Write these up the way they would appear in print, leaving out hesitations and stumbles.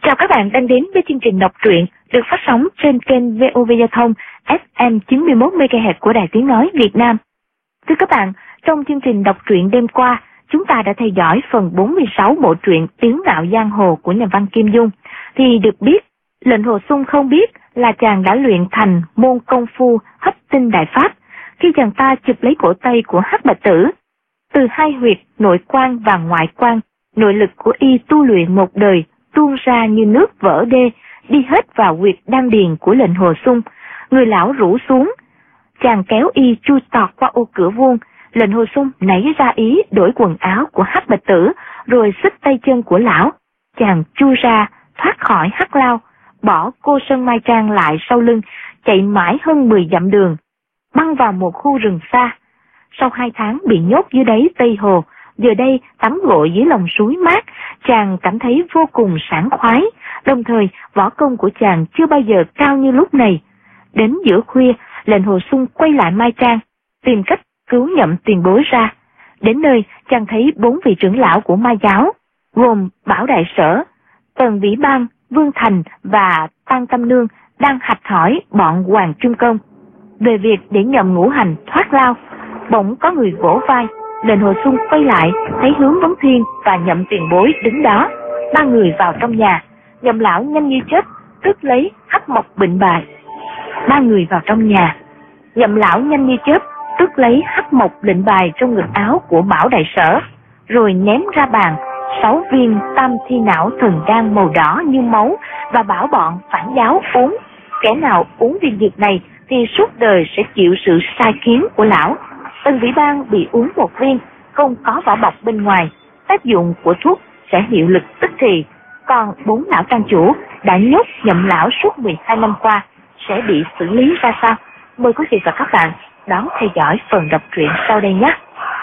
Chào các bạn đang đến với chương trình đọc truyện được phát sóng trên kênh VOV Giao thông FM 91 MHz của Đài Tiếng nói Việt Nam. Thưa các bạn, trong chương trình đọc truyện đêm qua, chúng ta đã theo dõi phần 46 bộ truyện Tiếng Ngạo Giang Hồ của nhà văn Kim Dung. Thì được biết, Lệnh Hồ Xung không biết là chàng đã luyện thành môn công phu hấp tinh đại pháp khi chàng ta chụp lấy cổ tay của Hắc Bạch Tử. Từ hai huyệt nội quan và ngoại quan, nội lực của y tu luyện một đời tuôn ra như nước vỡ đê, đi hết vào huyệt đan điền của Lệnh Hồ Xung. Người lão rũ xuống, chàng kéo y chui tọt qua ô cửa vuông. Lệnh Hồ Xung nảy ra ý đổi quần áo của Hắc Bạch Tử, rồi xích tay chân của lão. Chàng chui ra, thoát khỏi hắc lao, bỏ cô Sơn Mai Trang lại sau lưng, chạy mãi hơn 10 dặm đường, băng vào một khu rừng xa. Sau 2 tháng bị nhốt dưới đáy Tây Hồ, giờ đây tắm gội dưới lòng suối mát, chàng cảm thấy vô cùng sảng khoái, đồng thời võ công của chàng chưa bao giờ cao như lúc này. Đến giữa khuya, Lệnh Hồ Xung quay lại Mai Trang, tìm cách cứu nhậm tiền bối ra. Đến nơi, chàng thấy 4 vị trưởng lão của Mai giáo, gồm Bảo Đại Sở, Tần Vĩ Bang, Vương Thành và Tăng Tâm Nương đang hạch hỏi bọn Hoàng Trung Công về việc để nhậm Ngũ Hành thoát lao. Bỗng có người vỗ vai, Lệnh Hồ Xung quay lại, thấy Hướng Vấn Thiên và Nhậm tiền bối đứng đó. 3 người vào trong nhà, Nhậm lão nhanh như chớp tước lấy hắc mộc bệnh bài. 3 người vào trong nhà, Nhậm lão nhanh như chớp tước lấy hắc mộc lệnh bài trong ngực áo của Bảo Đại Sở, rồi ném ra bàn 6 viên tam thi não thần đan màu đỏ như máu và bảo bọn phản giáo uống. Kẻ nào uống viên dược này thì suốt đời sẽ chịu sự sai khiến của lão. Tần Vĩ Bang bị uống 1 viên, không có vỏ bọc bên ngoài, tác dụng của thuốc sẽ hiệu lực tức thì. Còn 4 lão trang chủ đã nhốt Nhậm lão suốt 12 năm qua sẽ bị xử lý ra sao? Mời quý vị và các bạn đón theo dõi phần đọc truyện sau đây nhé.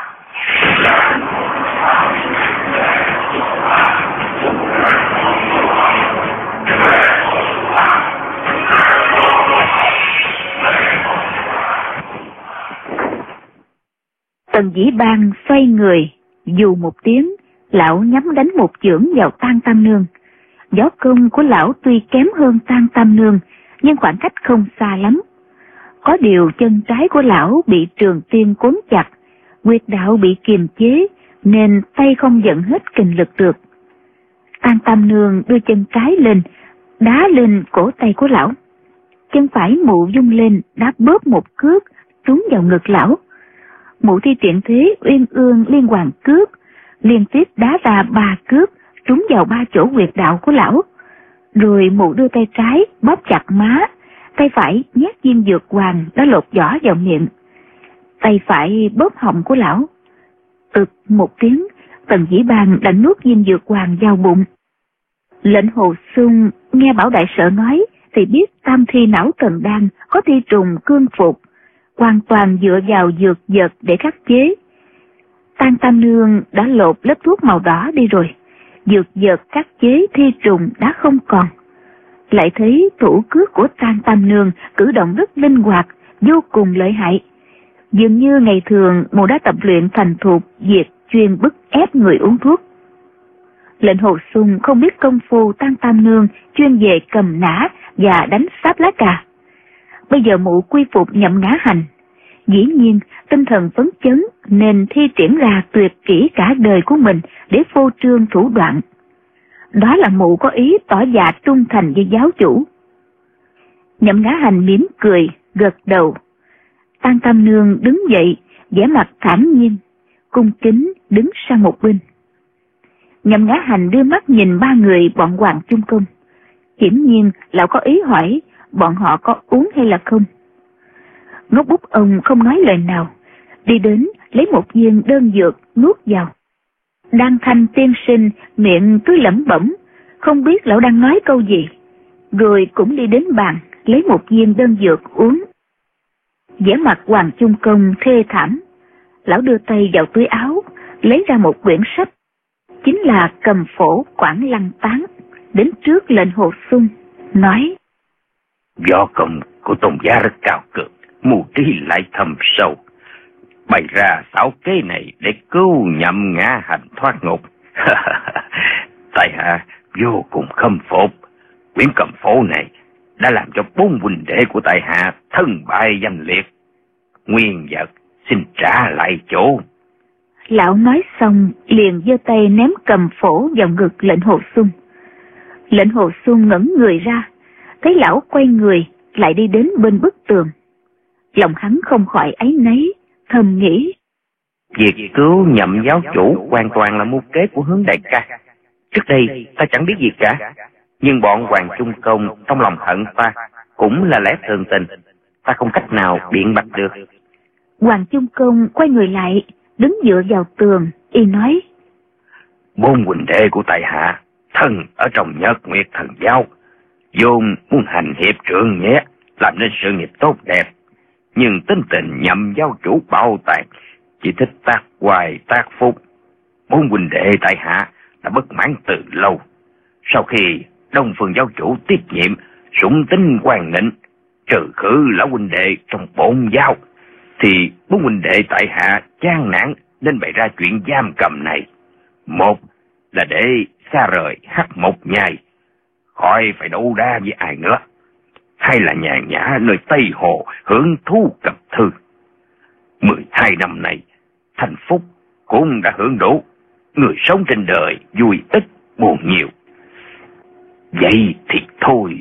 Tần Vĩ Bang xoay người, dù một tiếng, lão nhắm đánh một chưởng vào Tăng Tam Nương. Võ công của lão tuy kém hơn Tăng Tam Nương, nhưng khoảng cách không xa lắm. Có điều chân trái của lão bị trường tiên cuốn chặt, huyệt đạo bị kiềm chế, nên tay không dẫn hết kình lực được. Tăng Tam Nương đưa chân trái lên, đá lên cổ tay của lão. Chân phải mụ vung lên, đá bóp một cước, trúng vào ngực lão. Mụ thi triển thế uyên ương liên hoàn cước, liên tiếp đá ra 3 cước, trúng vào 3 chỗ huyệt đạo của lão. Rồi mụ đưa tay trái bóp chặt má, tay phải nhét viên dược hoàng đã lột vỏ vào miệng. Tay phải bóp họng của lão. Ực một tiếng, Tần Vĩ Bang đã nuốt viên dược hoàng vào bụng. Lệnh Hồ Xung nghe Bảo Đại Sở nói thì biết tam thi não thần đan có thi trùng cương phục, hoàn toàn dựa vào dược vật để khắc chế. Tăng Tam Nương đã lột lớp thuốc màu đỏ đi rồi, dược vật khắc chế thi trùng đã không còn. Lại thấy thủ cước của Tăng Tam Nương cử động rất linh hoạt, vô cùng lợi hại. Dường như ngày thường mụ đã tập luyện thành thục việc chuyên bức ép người uống thuốc. Lệnh Hồ Xung không biết công phu Tăng Tam Nương chuyên về cầm nã và đánh sáp lá cà. Bây giờ mụ quy phục Nhậm Ngã Hành, dĩ nhiên tinh thần phấn chấn nên thi triển ra tuyệt kỹ cả đời của mình để phô trương thủ đoạn. Đó là mụ có ý tỏ dạ trung thành với giáo chủ. Nhậm Ngã Hành mỉm cười, gật đầu. Tăng Tam Nương đứng dậy, vẻ mặt thản nhiên, cung kính đứng sang một bên. Nhậm Ngã Hành đưa mắt nhìn 3 người bọn Hoàng Trung Công. Hiển nhiên lão có ý hỏi bọn họ có uống hay là không. Ngốc Bút ông không nói lời nào, đi đến lấy một viên đơn dược nuốt vào. Đan Thanh tiên sinh miệng cứ lẩm bẩm, không biết lão đang nói câu gì, rồi cũng đi đến bàn lấy một viên đơn dược uống. Vẻ mặt Hoàng Trung Công thê thảm, lão đưa tay vào túi áo, lấy ra một quyển sách, chính là Cầm Phổ Quảng Lăng Tán, đến trước Lệnh Hồ Xung, nói: Võ công của tôn giá rất cao cường, mưu trí lại thâm sâu, bày ra xảo kế này để cứu Nhậm Ngã Hành thoát ngục. Tại hạ vô cùng khâm phục. Quyển Cầm Phổ này đã làm cho 4 huynh đệ của tại hạ thân bại danh liệt. Nguyên vật xin trả lại chỗ. Lão nói xong liền giơ tay ném Cầm Phổ vào ngực Lệnh Hồ Xuân. Lệnh Hồ Xuân ngẩng người ra, thấy lão quay người lại đi đến bên bức tường. Lòng hắn không khỏi áy náy, thầm nghĩ: việc cứu Nhậm giáo chủ hoàn toàn là mưu kế của Hướng đại ca. Trước đây ta chẳng biết gì cả, nhưng bọn Hoàng Trung Công trong lòng hận ta cũng là lẽ thường tình, ta không cách nào biện bạch được. Hoàng Trung Công quay người lại, đứng dựa vào tường, y nói: 4 huynh đệ của tại hạ thân ở trong Nhật Nguyệt Thần Giáo, vốn muốn hành hiệp trượng nghĩa, làm nên sự nghiệp tốt đẹp, nhưng tính tình Nhậm giáo chủ bạo tàn, chỉ thích tác hoài tác phúc. 4 huynh đệ tại hạ đã bất mãn từ lâu. Sau khi Đông Phương giáo chủ tiếp nhiệm, sủng tính quan nịnh, trừ khử lão huynh đệ trong bổn giáo, thì 4 huynh đệ tại hạ chán nản nên bày ra chuyện giam cầm này. Một là để xa rời Hắc Một Nhai, khỏi phải đấu đá với ai nữa. Hai là nhàn nhã nơi Tây Hồ hưởng thú cầm thư. 12 năm này, thành phúc cũng đã hưởng đủ. Người sống trên đời vui ít buồn nhiều. Vậy thì thôi.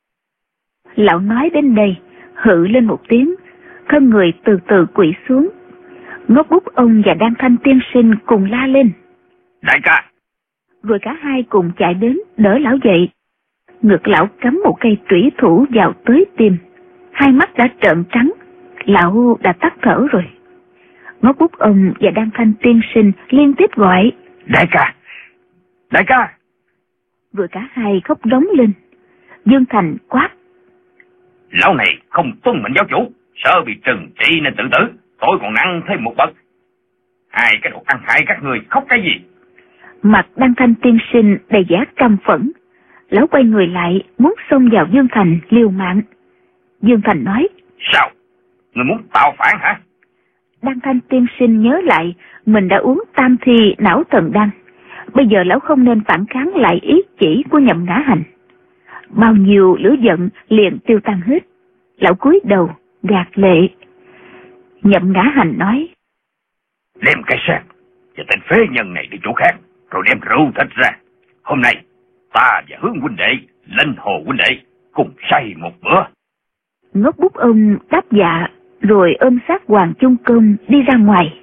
Lão nói đến đây, hự lên một tiếng, thân người từ từ quỵ xuống. Ngốc Bút ông và Đan Thanh tiên sinh cùng la lên: Đại ca! Rồi cả hai cùng chạy đến đỡ lão dậy. Ngực lão cắm một cây trủy thủ vào tới tim, hai mắt đã trợn trắng, lão đã tắt thở rồi. Ngốc Bút ông và Đan Thanh tiên sinh liên tiếp gọi: Đại ca! Đại ca! Rồi cả hai khóc rống lên. Dương Thành quát: Lão này không tuân mệnh giáo chủ, sợ bị trừng trị nên tự tử, tôi còn nặng thêm một bậc. Hai cái đồ ăn hại các người khóc cái gì? Mặt Đan Thanh tiên sinh đầy vẻ căm phẫn. Lão quay người lại muốn xông vào Dương Thành liều mạng. Dương Thành nói: Sao? Người muốn tạo phản hả? Đan Thanh tiên sinh nhớ lại mình đã uống tam thi não thần đan. Bây giờ lão không nên phản kháng lại ý chỉ của Nhậm Ngã Hành. Bao nhiêu lửa giận liền tiêu tan hết. Lão cúi đầu gạt lệ. Nhậm Ngã Hành nói: Đem cái xác và tên phế nhân này đi chỗ khác, rồi đem rượu thịt ra. Hôm nay ta và Hướng huynh đệ, Lệnh Hồ huynh đệ cùng say một bữa. Ngốc Bút ông đáp dạ, rồi ôm xác Hoàng Trung Công đi ra ngoài.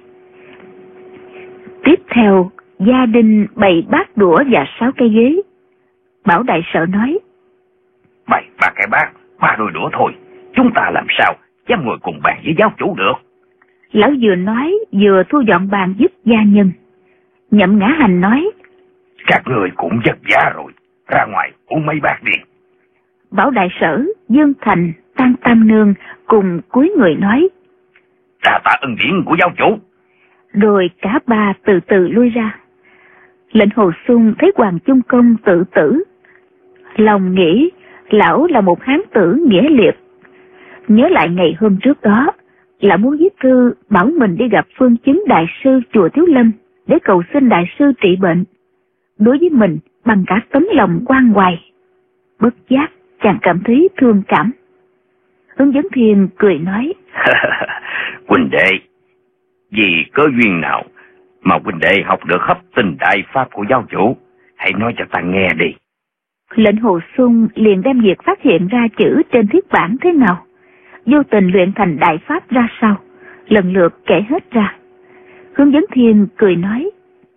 Tiếp theo, gia đình bày bát đũa và 6 cây ghế. Bảo đại sở nói: Bày 3 cái bát, 3 đôi đũa thôi, chúng ta làm sao dám ngồi cùng bàn với giáo chủ được? Lão vừa nói vừa thu dọn bàn giúp gia nhân. Nhậm Ngã Hành nói: Các người cũng vất vả rồi, ra ngoài uống mấy bát đi. Bảo đại sở, Dương Thành, Tăng Tam Nương cùng cúi người nói: Đa tạ ân điển của giáo chủ. Rồi cả ba từ từ lui ra. Lệnh Hồ Xuân thấy Hoàng Trung Công tự tử, lòng nghĩ lão là một hán tử nghĩa liệt. Nhớ lại ngày hôm trước đó, lão muốn viết thư bảo mình đi gặp Phương Chứng đại sư chùa Thiếu Lâm để cầu xin đại sư trị bệnh. Đối với mình bằng cả tấm lòng quan hoài. Bất giác chàng cảm thấy thương cảm. Hướng Dẫn Thiên cười nói: Huynh đệ, vì có duyên nào mà huynh đệ học được hấp tinh đại pháp của giáo chủ? Hãy nói cho ta nghe đi. Lệnh Hồ Xuân liền đem việc phát hiện ra chữ trên thiết bản thế nào, vô tình luyện thành đại pháp ra sao, lần lượt kể hết ra. Hướng Dẫn Thiên cười nói: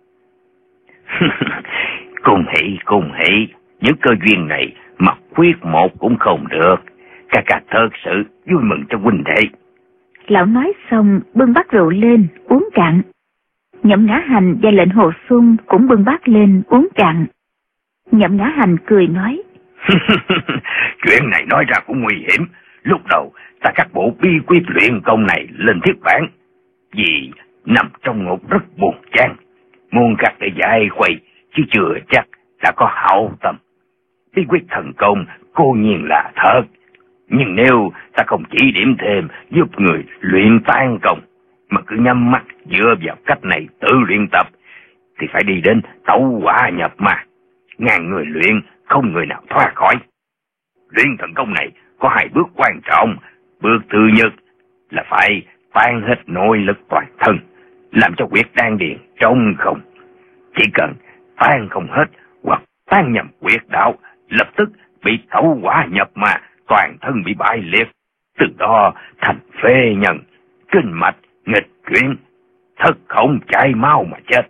Cùng hỷ, những cơ duyên này mà khuyết một cũng không được. Ca thật sự vui mừng cho huynh đệ. Lão nói xong bưng bát rượu lên uống cạn. Nhậm Ngã Hành và Lệnh Hồ Xuân cũng bưng bát lên uống cạn. Nhậm Ngã Hành cười nói: Chuyện này nói ra cũng nguy hiểm. Lúc đầu ta cắt bộ bí quyết luyện công này lên thiết bản, vì nằm trong ngục rất buồn chán, muốn cắt để giải khuây, chứ chưa chắc đã có hảo tâm. Bí quyết thần công cố nhiên là thật, nhưng nếu ta không chỉ điểm thêm giúp người luyện tan công, mà cứ nhắm mắt dựa vào cách này tự luyện tập, thì phải đi đến tẩu hỏa nhập ma. ngàn người luyện, không người nào thoát khỏi. Luyện thần công này có 2 bước quan trọng. Bước thứ nhất là phải tan hết nội lực toàn thân, làm cho huyệt đan điền trống không. Chỉ cần tan không hết hoặc tan nhầm huyệt đạo, lập tức bị tẩu hỏa nhập ma, toàn thân bị bại liệt, từ đó thành phế nhân, kinh mạch nghịch chuyển, thất không chảy máu mà chết.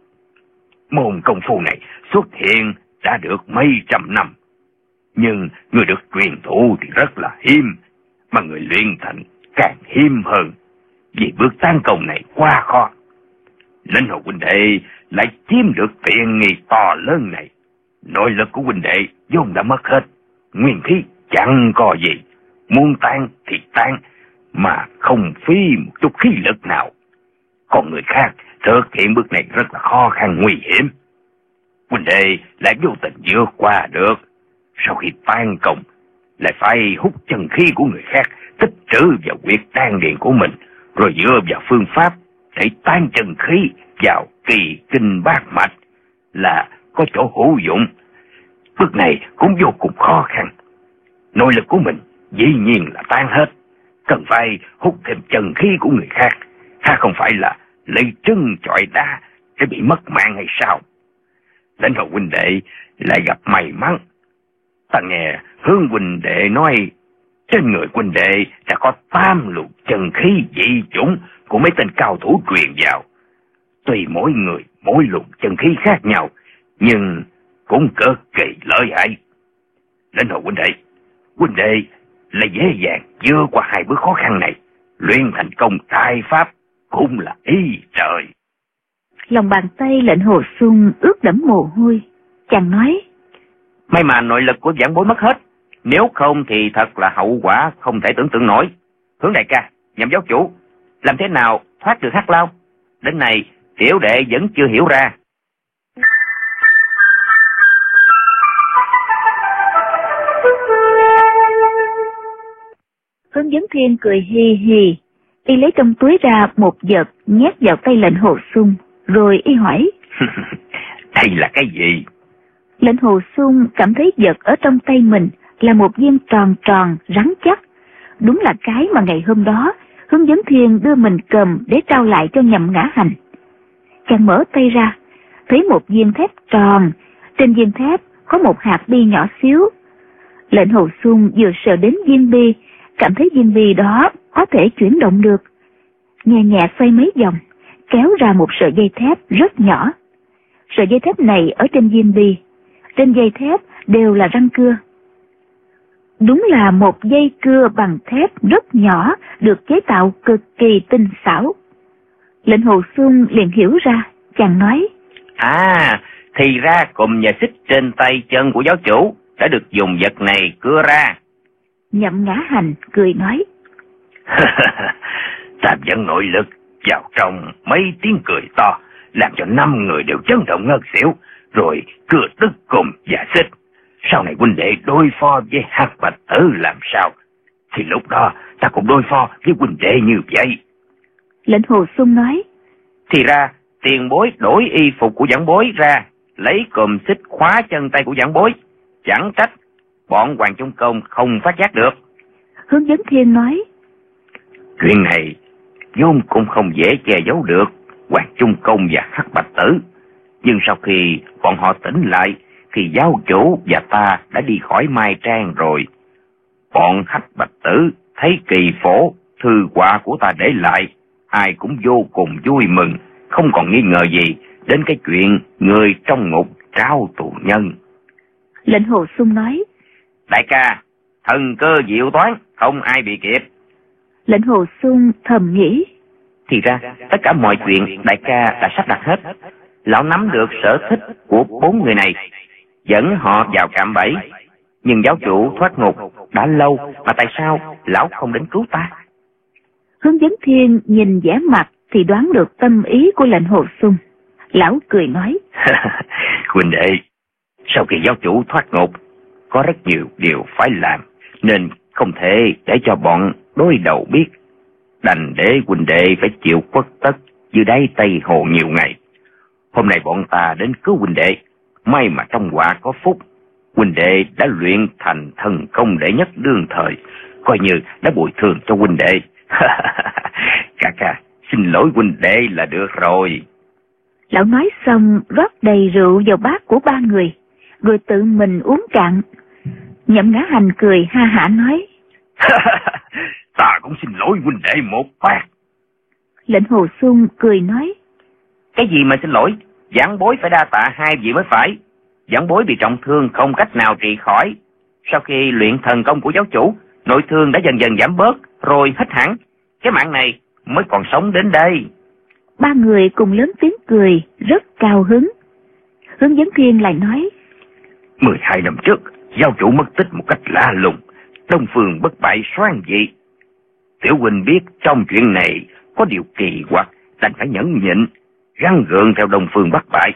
Môn công phu này xuất hiện đã được mấy trăm năm, nhưng người được truyền thụ thì rất là hiếm, mà người luyện thành càng hiếm hơn, vì bước tấn công này quá khó. Linh Hồ huynh đệ lại chiếm được tiện nghi to lớn này. Nội lực của huynh đệ vốn đã mất hết, nguyên khí chẳng có gì, muốn tan thì tan, mà không phí một chút khí lực nào. Còn người khác thực hiện bước này rất là khó khăn nguy hiểm. Huynh đệ lại vô tình vượt qua được, sau khi tan công lại phải hút chân khí của người khác tích trữ vào huyệt đan điền của mình, rồi dựa vào phương pháp để tan chân khí vào kỳ kinh bát mạch là có chỗ hữu dụng. Bước này cũng vô cùng khó khăn. Nội lực của mình dĩ nhiên là tan hết, cần phải hút thêm chân khí của người khác, không phải là lấy trứng chọi đá để bị mất mạng hay sao? Đến hồi huynh đệ lại gặp may mắn. Ta nghe Hướng huynh đệ nói trên người huynh đệ đã có 8 luồng chân khí dị chủng của mấy tên cao thủ truyền vào. Tuy mỗi người mỗi luồng chân khí khác nhau, nhưng cũng cực kỳ lợi hại. Đến hồi huynh đệ là dễ dàng vượt qua 2 bước khó khăn này, luyện thành công đại pháp cũng là ý trời. Lòng bàn tay Lệnh Hồ Xuân ướt đẫm mồ hôi, chàng nói: May mà nội lực của Vãn Bối mất hết, nếu không thì thật là hậu quả không thể tưởng tượng nổi. Hướng đại ca, Nhậm giáo chủ, làm thế nào thoát được Hắc Lao? Đến này tiểu đệ vẫn chưa hiểu ra. Hướng Vấn Thiên cười hì hì, y lấy trong túi ra một vật nhét vào tay Lệnh Hồ Xuân, rồi y hỏi: Đây là cái gì? Lệnh Hồ Xuân cảm thấy vật ở trong tay mình là một viên tròn tròn rắn chắc, đúng là cái mà ngày hôm đó Hướng Vấn Thiên đưa mình cầm để trao lại cho Nhậm Ngã Hành. Chàng mở tay ra, thấy một viên thép tròn, trên viên thép có một hạt bi nhỏ xíu. Lệnh Hồ Xuân vừa sờ đến viên bi, cảm thấy viên bi đó có thể chuyển động được, nhẹ nhẹ xoay mấy vòng, kéo ra một sợi dây thép rất nhỏ. Sợi dây thép này ở trên viên bi, trên dây thép đều là răng cưa. Đúng là một dây cưa bằng thép rất nhỏ, được chế tạo cực kỳ tinh xảo. Lệnh Hồ Xuân liền hiểu ra, chàng nói: Thì ra cùm và xích trên tay chân của giáo chủ đã được dùng vật này cưa ra. Nhậm Ngã Hành cười nói: Ta dẫn nội lực vào trong mấy tiếng cười to, làm cho 5 người đều chấn động ngất xỉu, rồi cưa đứt cùm và xích. Sau này huynh đệ đối phó với Hắc Bạch Tử làm sao, thì lúc đó ta cũng đối phó với huynh đệ như vậy. Lệnh Hồ Xuân nói: Thì ra tiền bối đổi y phục của Vãn Bối ra, lấy cùm xích khóa chân tay của Vãn Bối, chẳng trách bọn Hoàng Trung Công không phát giác được. Hướng Vấn Thiên nói: Chuyện này vốn cũng không dễ che giấu được Hoàng Trung Công và Hắc Bạch Tử, nhưng sau khi bọn họ tỉnh lại thì giáo chủ và ta đã đi khỏi Mai Trang rồi. Bọn Hắc Bạch Tử thấy kỳ phổ thư họa của ta để lại, ai cũng vô cùng vui mừng, không còn nghi ngờ gì đến cái chuyện người trong ngục trao tù nhân. Lệnh Hồ Xuân nói: Đại ca, thần cơ diệu toán, không ai bị kịp. Lệnh Hồ Xuân thầm nghĩ: Thì ra tất cả mọi chuyện đại ca đã sắp đặt hết. Lão nắm được sở thích của 4 người này, dẫn họ vào cạm bẫy. Nhưng giáo chủ thoát ngục đã lâu, mà tại sao lão không đến cứu ta? Hướng Vấn Thiên nhìn vẻ mặt thì đoán được tâm ý của Lệnh Hồ Xuân. Lão cười nói: Huynh đệ, sau khi giáo chủ thoát ngục, có rất nhiều điều phải làm, nên không thể để cho bọn đối đầu biết. Đành để huynh đệ phải chịu khuất tất dưới đáy Tây Hồ nhiều ngày. Hôm nay bọn ta đến cứu huynh đệ, may mà trong họa có phúc, huynh đệ đã luyện thành thần công đệ nhất đương thời, coi như đã bồi thường cho huynh đệ. Ca, xin lỗi huynh đệ là được rồi. Lão nói xong rót đầy rượu vào bát của ba người, rồi tự mình uống cạn. Nhậm Ngã Hành cười ha hả nói: Ta cũng xin lỗi huynh đệ một bát. Lệnh Hồ Xuân cười nói: Cái gì mà xin lỗi, giảng bối phải đa tạ hai vị mới phải. Giảng bối bị trọng thương không cách nào trị khỏi. Sau khi luyện thần công của giáo chủ, nội thương đã dần dần giảm bớt, rồi hết hẳn. Cái mạng này mới còn sống đến đây. Ba người cùng lớn tiếng cười, rất cao hứng. Hướng Dẫn Thiên lại nói: 12 năm trước, giáo chủ mất tích một cách lạ lùng, Đông Phương bất bại soan dị. Tiểu huynh biết trong chuyện này có điều kỳ quặc, đành phải nhẫn nhịn, gắng gượng theo Đông Phương bất bại.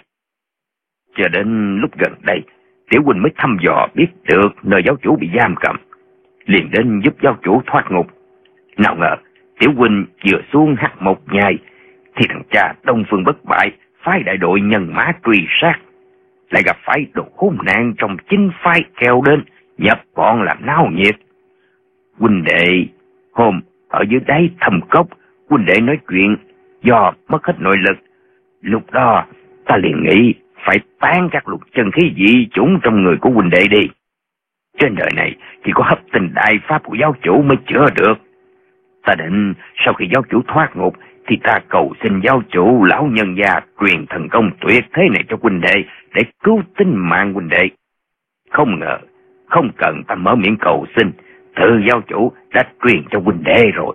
Cho đến lúc gần đây, tiểu huynh mới thăm dò biết được nơi giáo chủ bị giam cầm, liền đến giúp giáo chủ thoát ngục. Nào ngờ tiểu huynh vừa xuống Hắc Mộc Nhai thì thằng cha Đông Phương bất bại phái đại đội nhân mã truy sát, lại gặp phải đồ hỗn nạn trong chính phái kéo đến nhập bọn làm náo nhiệt. Huynh đệ hôm ở dưới đáy thầm cốc, huynh đệ nói chuyện do mất hết nội lực. Lúc đó ta liền nghĩ phải tán các lục chân khí dị chủng trong người của huynh đệ đi. Trên đời này chỉ có hấp tinh đại pháp của giáo chủ mới chữa được. Ta định sau khi giáo chủ thoát ngục thì ta cầu xin giáo chủ lão nhân gia truyền thần công tuyệt thế này cho huynh đệ để cứu tính mạng huynh đệ. Không ngờ không cần ta mở miệng cầu xin, tự giáo chủ đã truyền cho huynh đệ rồi.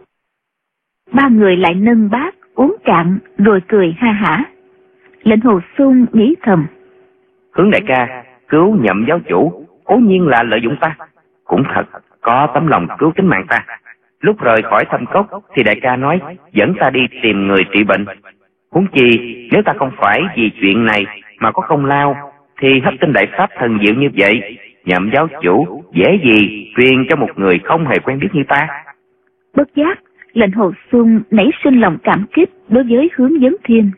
Ba người lại nâng bát uống cạn rồi cười ha hả. Lệnh Hồ Xuân nghĩ thầm: Hướng đại ca cứu Nhậm giáo chủ cố nhiên là lợi dụng ta, cũng thật có tấm lòng cứu tính mạng ta. Lúc rời khỏi Thâm Cốc thì đại ca nói dẫn ta đi tìm người trị bệnh. Huống chi nếu ta không phải vì chuyện này mà có công lao thì hấp tinh đại pháp thần diệu như vậy, Nhậm giáo chủ dễ gì truyền cho một người không hề quen biết như ta. Bất giác Lệnh Hồ Xuân nảy sinh lòng cảm kích đối với Hướng Dẫn Thiên.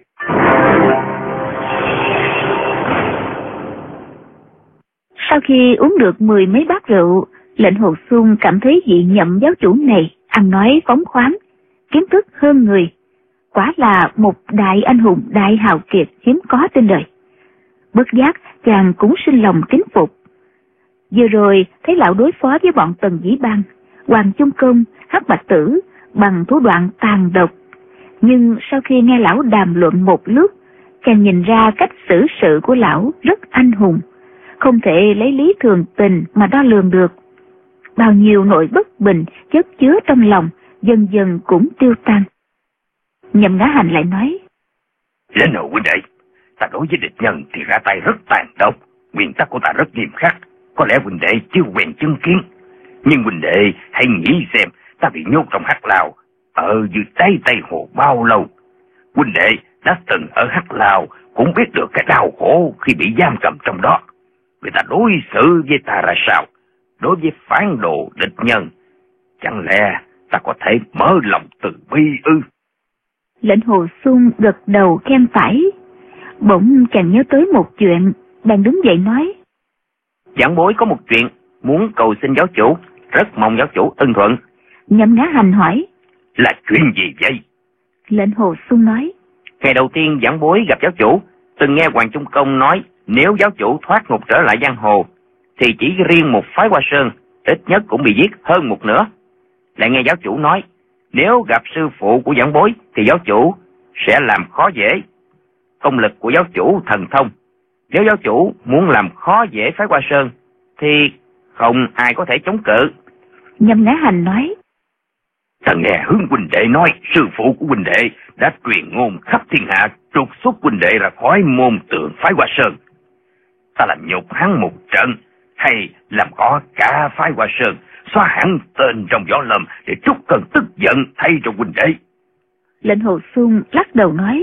Sau khi uống được 10 mấy bát rượu, Lệnh Hồ Xuân cảm thấy vị Nhậm giáo chủ này ăn nói phóng khoáng, kiến thức hơn người, quả là một đại anh hùng đại hào kiệt hiếm có trên đời. Bất giác chàng cũng sinh lòng kính phục. Vừa rồi thấy lão đối phó với bọn Tần Dĩ Bang, Hoàng Chung Công, Hắc Bạch Tử bằng thủ đoạn tàn độc, nhưng sau khi nghe lão đàm luận một lúc, chàng nhìn ra cách xử sự của lão rất anh hùng, không thể lấy lý thường tình mà đo lường được. Bao nhiêu nỗi bất bình chất chứa trong lòng dần dần cũng tiêu tan. Nhậm Ngã Hành lại nói: Lên hồ huynh đệ, ta đối với địch nhân thì ra tay rất tàn độc, nguyên tắc của ta rất nghiêm khắc, có lẽ huynh đệ chưa quen chứng kiến. Nhưng huynh đệ hãy nghĩ xem, ta bị nhốt trong Hắc Lao ở dưới đáy Tây Hồ bao lâu. Huynh đệ đã từng ở Hắc Lao cũng biết được cái đau khổ khi bị giam cầm trong đó. Người ta đối xử với ta ra sao? Đối với phản đồ địch nhân, chẳng lẽ ta có thể mở lòng từ bi ư? Lệnh Hồ Xuân gật đầu khen phải. Bỗng chàng nhớ tới một chuyện, bèn đứng dậy nói: Giảng bối có một chuyện muốn cầu xin giáo chủ, rất mong giáo chủ ưng thuận. Nhậm Ngã Hành hỏi: Là chuyện gì vậy? Lệnh Hồ Xuân nói: Ngày đầu tiên giảng bối gặp giáo chủ, từng nghe Hoàng Trung Công nói nếu giáo chủ thoát ngục trở lại giang hồ thì chỉ riêng một phái Hoa Sơn ít nhất cũng bị giết hơn một nửa. Lại nghe giáo chủ nói nếu gặp sư phụ của giảng bối thì giáo chủ sẽ làm khó dễ. Công lực của giáo chủ thần thông, nếu giáo chủ muốn làm khó dễ phái Hoa Sơn thì không ai có thể chống cự. Nhậm Ngã Hành nói: Ta nghe Hướng huynh đệ nói sư phụ của huynh đệ đã truyền ngôn khắp thiên hạ trục xuất huynh đệ ra khỏi môn tượng phái Hoa Sơn. Ta làm nhục hắn một trận hay làm có cả phái Hoa Sơn, xóa hẳn tên trong võ lâm để trút cơn tức giận thay cho huynh đệ. Lệnh Hồ Xuân lắc đầu nói: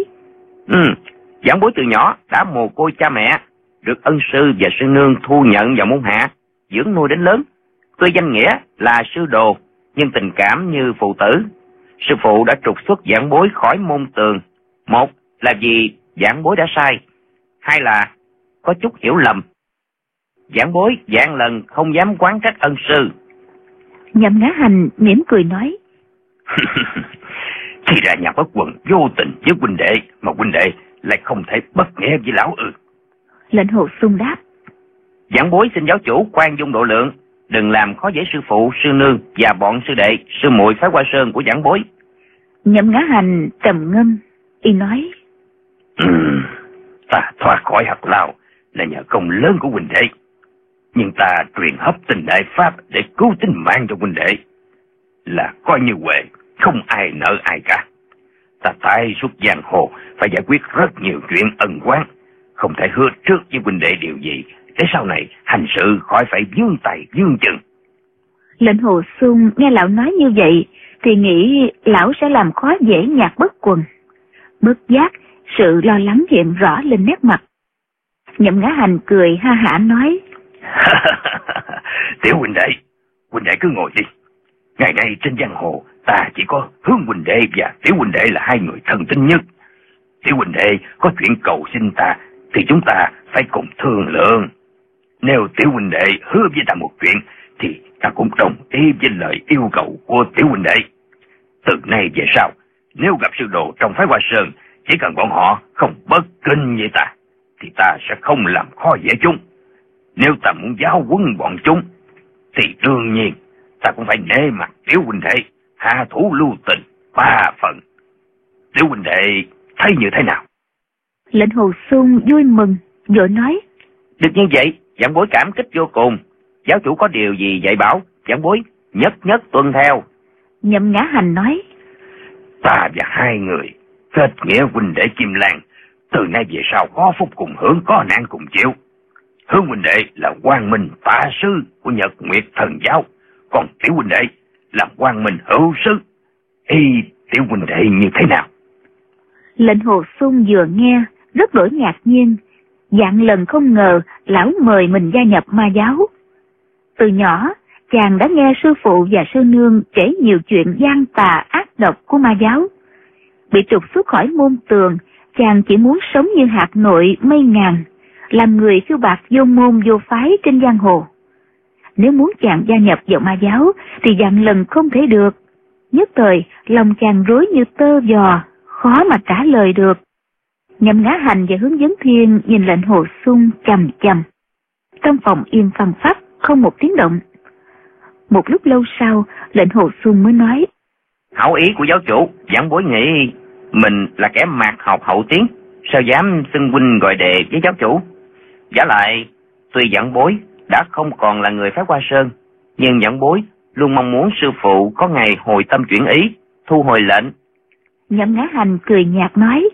Giảng bối từ nhỏ đã mồ côi cha mẹ, được ân sư và sư nương thu nhận vào môn hạ, dưỡng nuôi đến lớn. Tuy danh nghĩa là sư đồ, nhưng tình cảm như phụ tử. Sư phụ đã trục xuất giảng bối khỏi môn tường. Một là vì giảng bối đã sai, hai là có chút hiểu lầm. Giảng bối vạn lần không dám quán trách ân sư. Nhậm Ngã Hành mỉm cười nói. Thì ra nhà Bất Quần vô tình với huynh đệ, mà huynh đệ lại không thể bất nghĩa với lão ư? Lệnh Hồ Xung đáp. Giảng bối xin giáo chủ khoan dung độ lượng, đừng làm khó dễ sư phụ, sư nương và bọn sư đệ, sư muội phái Hoa Sơn của giảng bối. Nhậm Ngã Hành trầm ngâm, y nói. Ta thoát khỏi Hạt Lao là nhờ công lớn của huynh đệ, nhưng ta truyền hấp tình đại pháp để cứu tính mạng cho huynh đệ là coi như huệ, không ai nợ ai cả. Ta tái xuất giang hồ phải giải quyết rất nhiều chuyện ân oán, không thể hứa trước với huynh đệ điều gì để sau này hành sự khỏi phải vướng tay vướng chân. Lệnh Hồ Xung nghe lão nói như vậy thì nghĩ lão sẽ làm khó dễ Nhạc Bất Quần. Bất giác sự lo lắng hiện rõ lên nét mặt. Nhậm Ngã Hành cười ha hả nói. Tiểu huynh đệ cứ ngồi đi. Ngày nay trên giang hồ ta chỉ có Hướng huynh đệ và Tiểu huynh đệ là hai người thân tín nhất. Tiểu huynh đệ có chuyện cầu xin ta thì chúng ta phải cùng thương lượng. Nếu Tiểu huynh đệ hứa với ta một chuyện thì ta cũng đồng ý với lời yêu cầu của Tiểu huynh đệ. Từ nay về sau, nếu gặp sư đồ trong phái Hoa Sơn, chỉ cần bọn họ không bất kính với ta thì ta sẽ không làm khó dễ chúng. Nếu ta muốn giáo huấn bọn chúng thì đương nhiên ta cũng phải nể mặt Tiểu huynh đệ, hạ thủ lưu tình 3 phần. Tiểu huynh đệ thấy như thế nào? Lệnh Hồ Xung vui mừng, vội nói. Được như vậy, giảng bối cảm kích vô cùng. Giáo chủ có điều gì dạy bảo, giảng bối nhất tuân theo. Nhậm Ngã Hành nói. Ta và hai người kết nghĩa huynh đệ Kim Lan, từ nay về sau có phúc cùng hưởng, có nạn cùng chịu. Hướng huynh đệ là Quang Minh Tả Sư của Nhật Nguyệt Thần Giáo, còn Tiểu huynh đệ là Quang Minh Hữu Sư. Tiểu huynh đệ như thế nào? Lệnh Hồ Xung vừa nghe rất đổi ngạc nhiên, vạn lần không ngờ lão mời mình gia nhập ma giáo. Từ nhỏ chàng đã nghe sư phụ và sư nương kể nhiều chuyện gian tà ác độc của ma giáo. Bị trục xuất khỏi môn tường, chàng chỉ muốn sống như hạt nội mây ngàn, làm người phiêu bạt vô môn vô phái trên giang hồ. Nếu muốn chàng gia nhập vào ma giáo thì vạn lần không thể được. Nhất thời lòng chàng rối như tơ vò, khó mà trả lời được. Nhậm Ngã Hành và Hướng Vấn Thiên nhìn Lệnh Hồ Xung chằm chằm. Trong phòng im phăng phắc, không một tiếng động. Một lúc lâu sau, Lệnh Hồ Xung mới nói. Hảo ý của giáo chủ, giảng bối nghĩ mình là kẻ mạt học hậu tiến, sao dám xưng huynh gọi đệ với giáo chủ. Giả lại, tuy giảng bối đã không còn là người phái Hoa Sơn, nhưng giảng bối luôn mong muốn sư phụ có ngày hồi tâm chuyển ý, thu hồi lệnh. Nhậm Ngã Hành cười nhạt nói.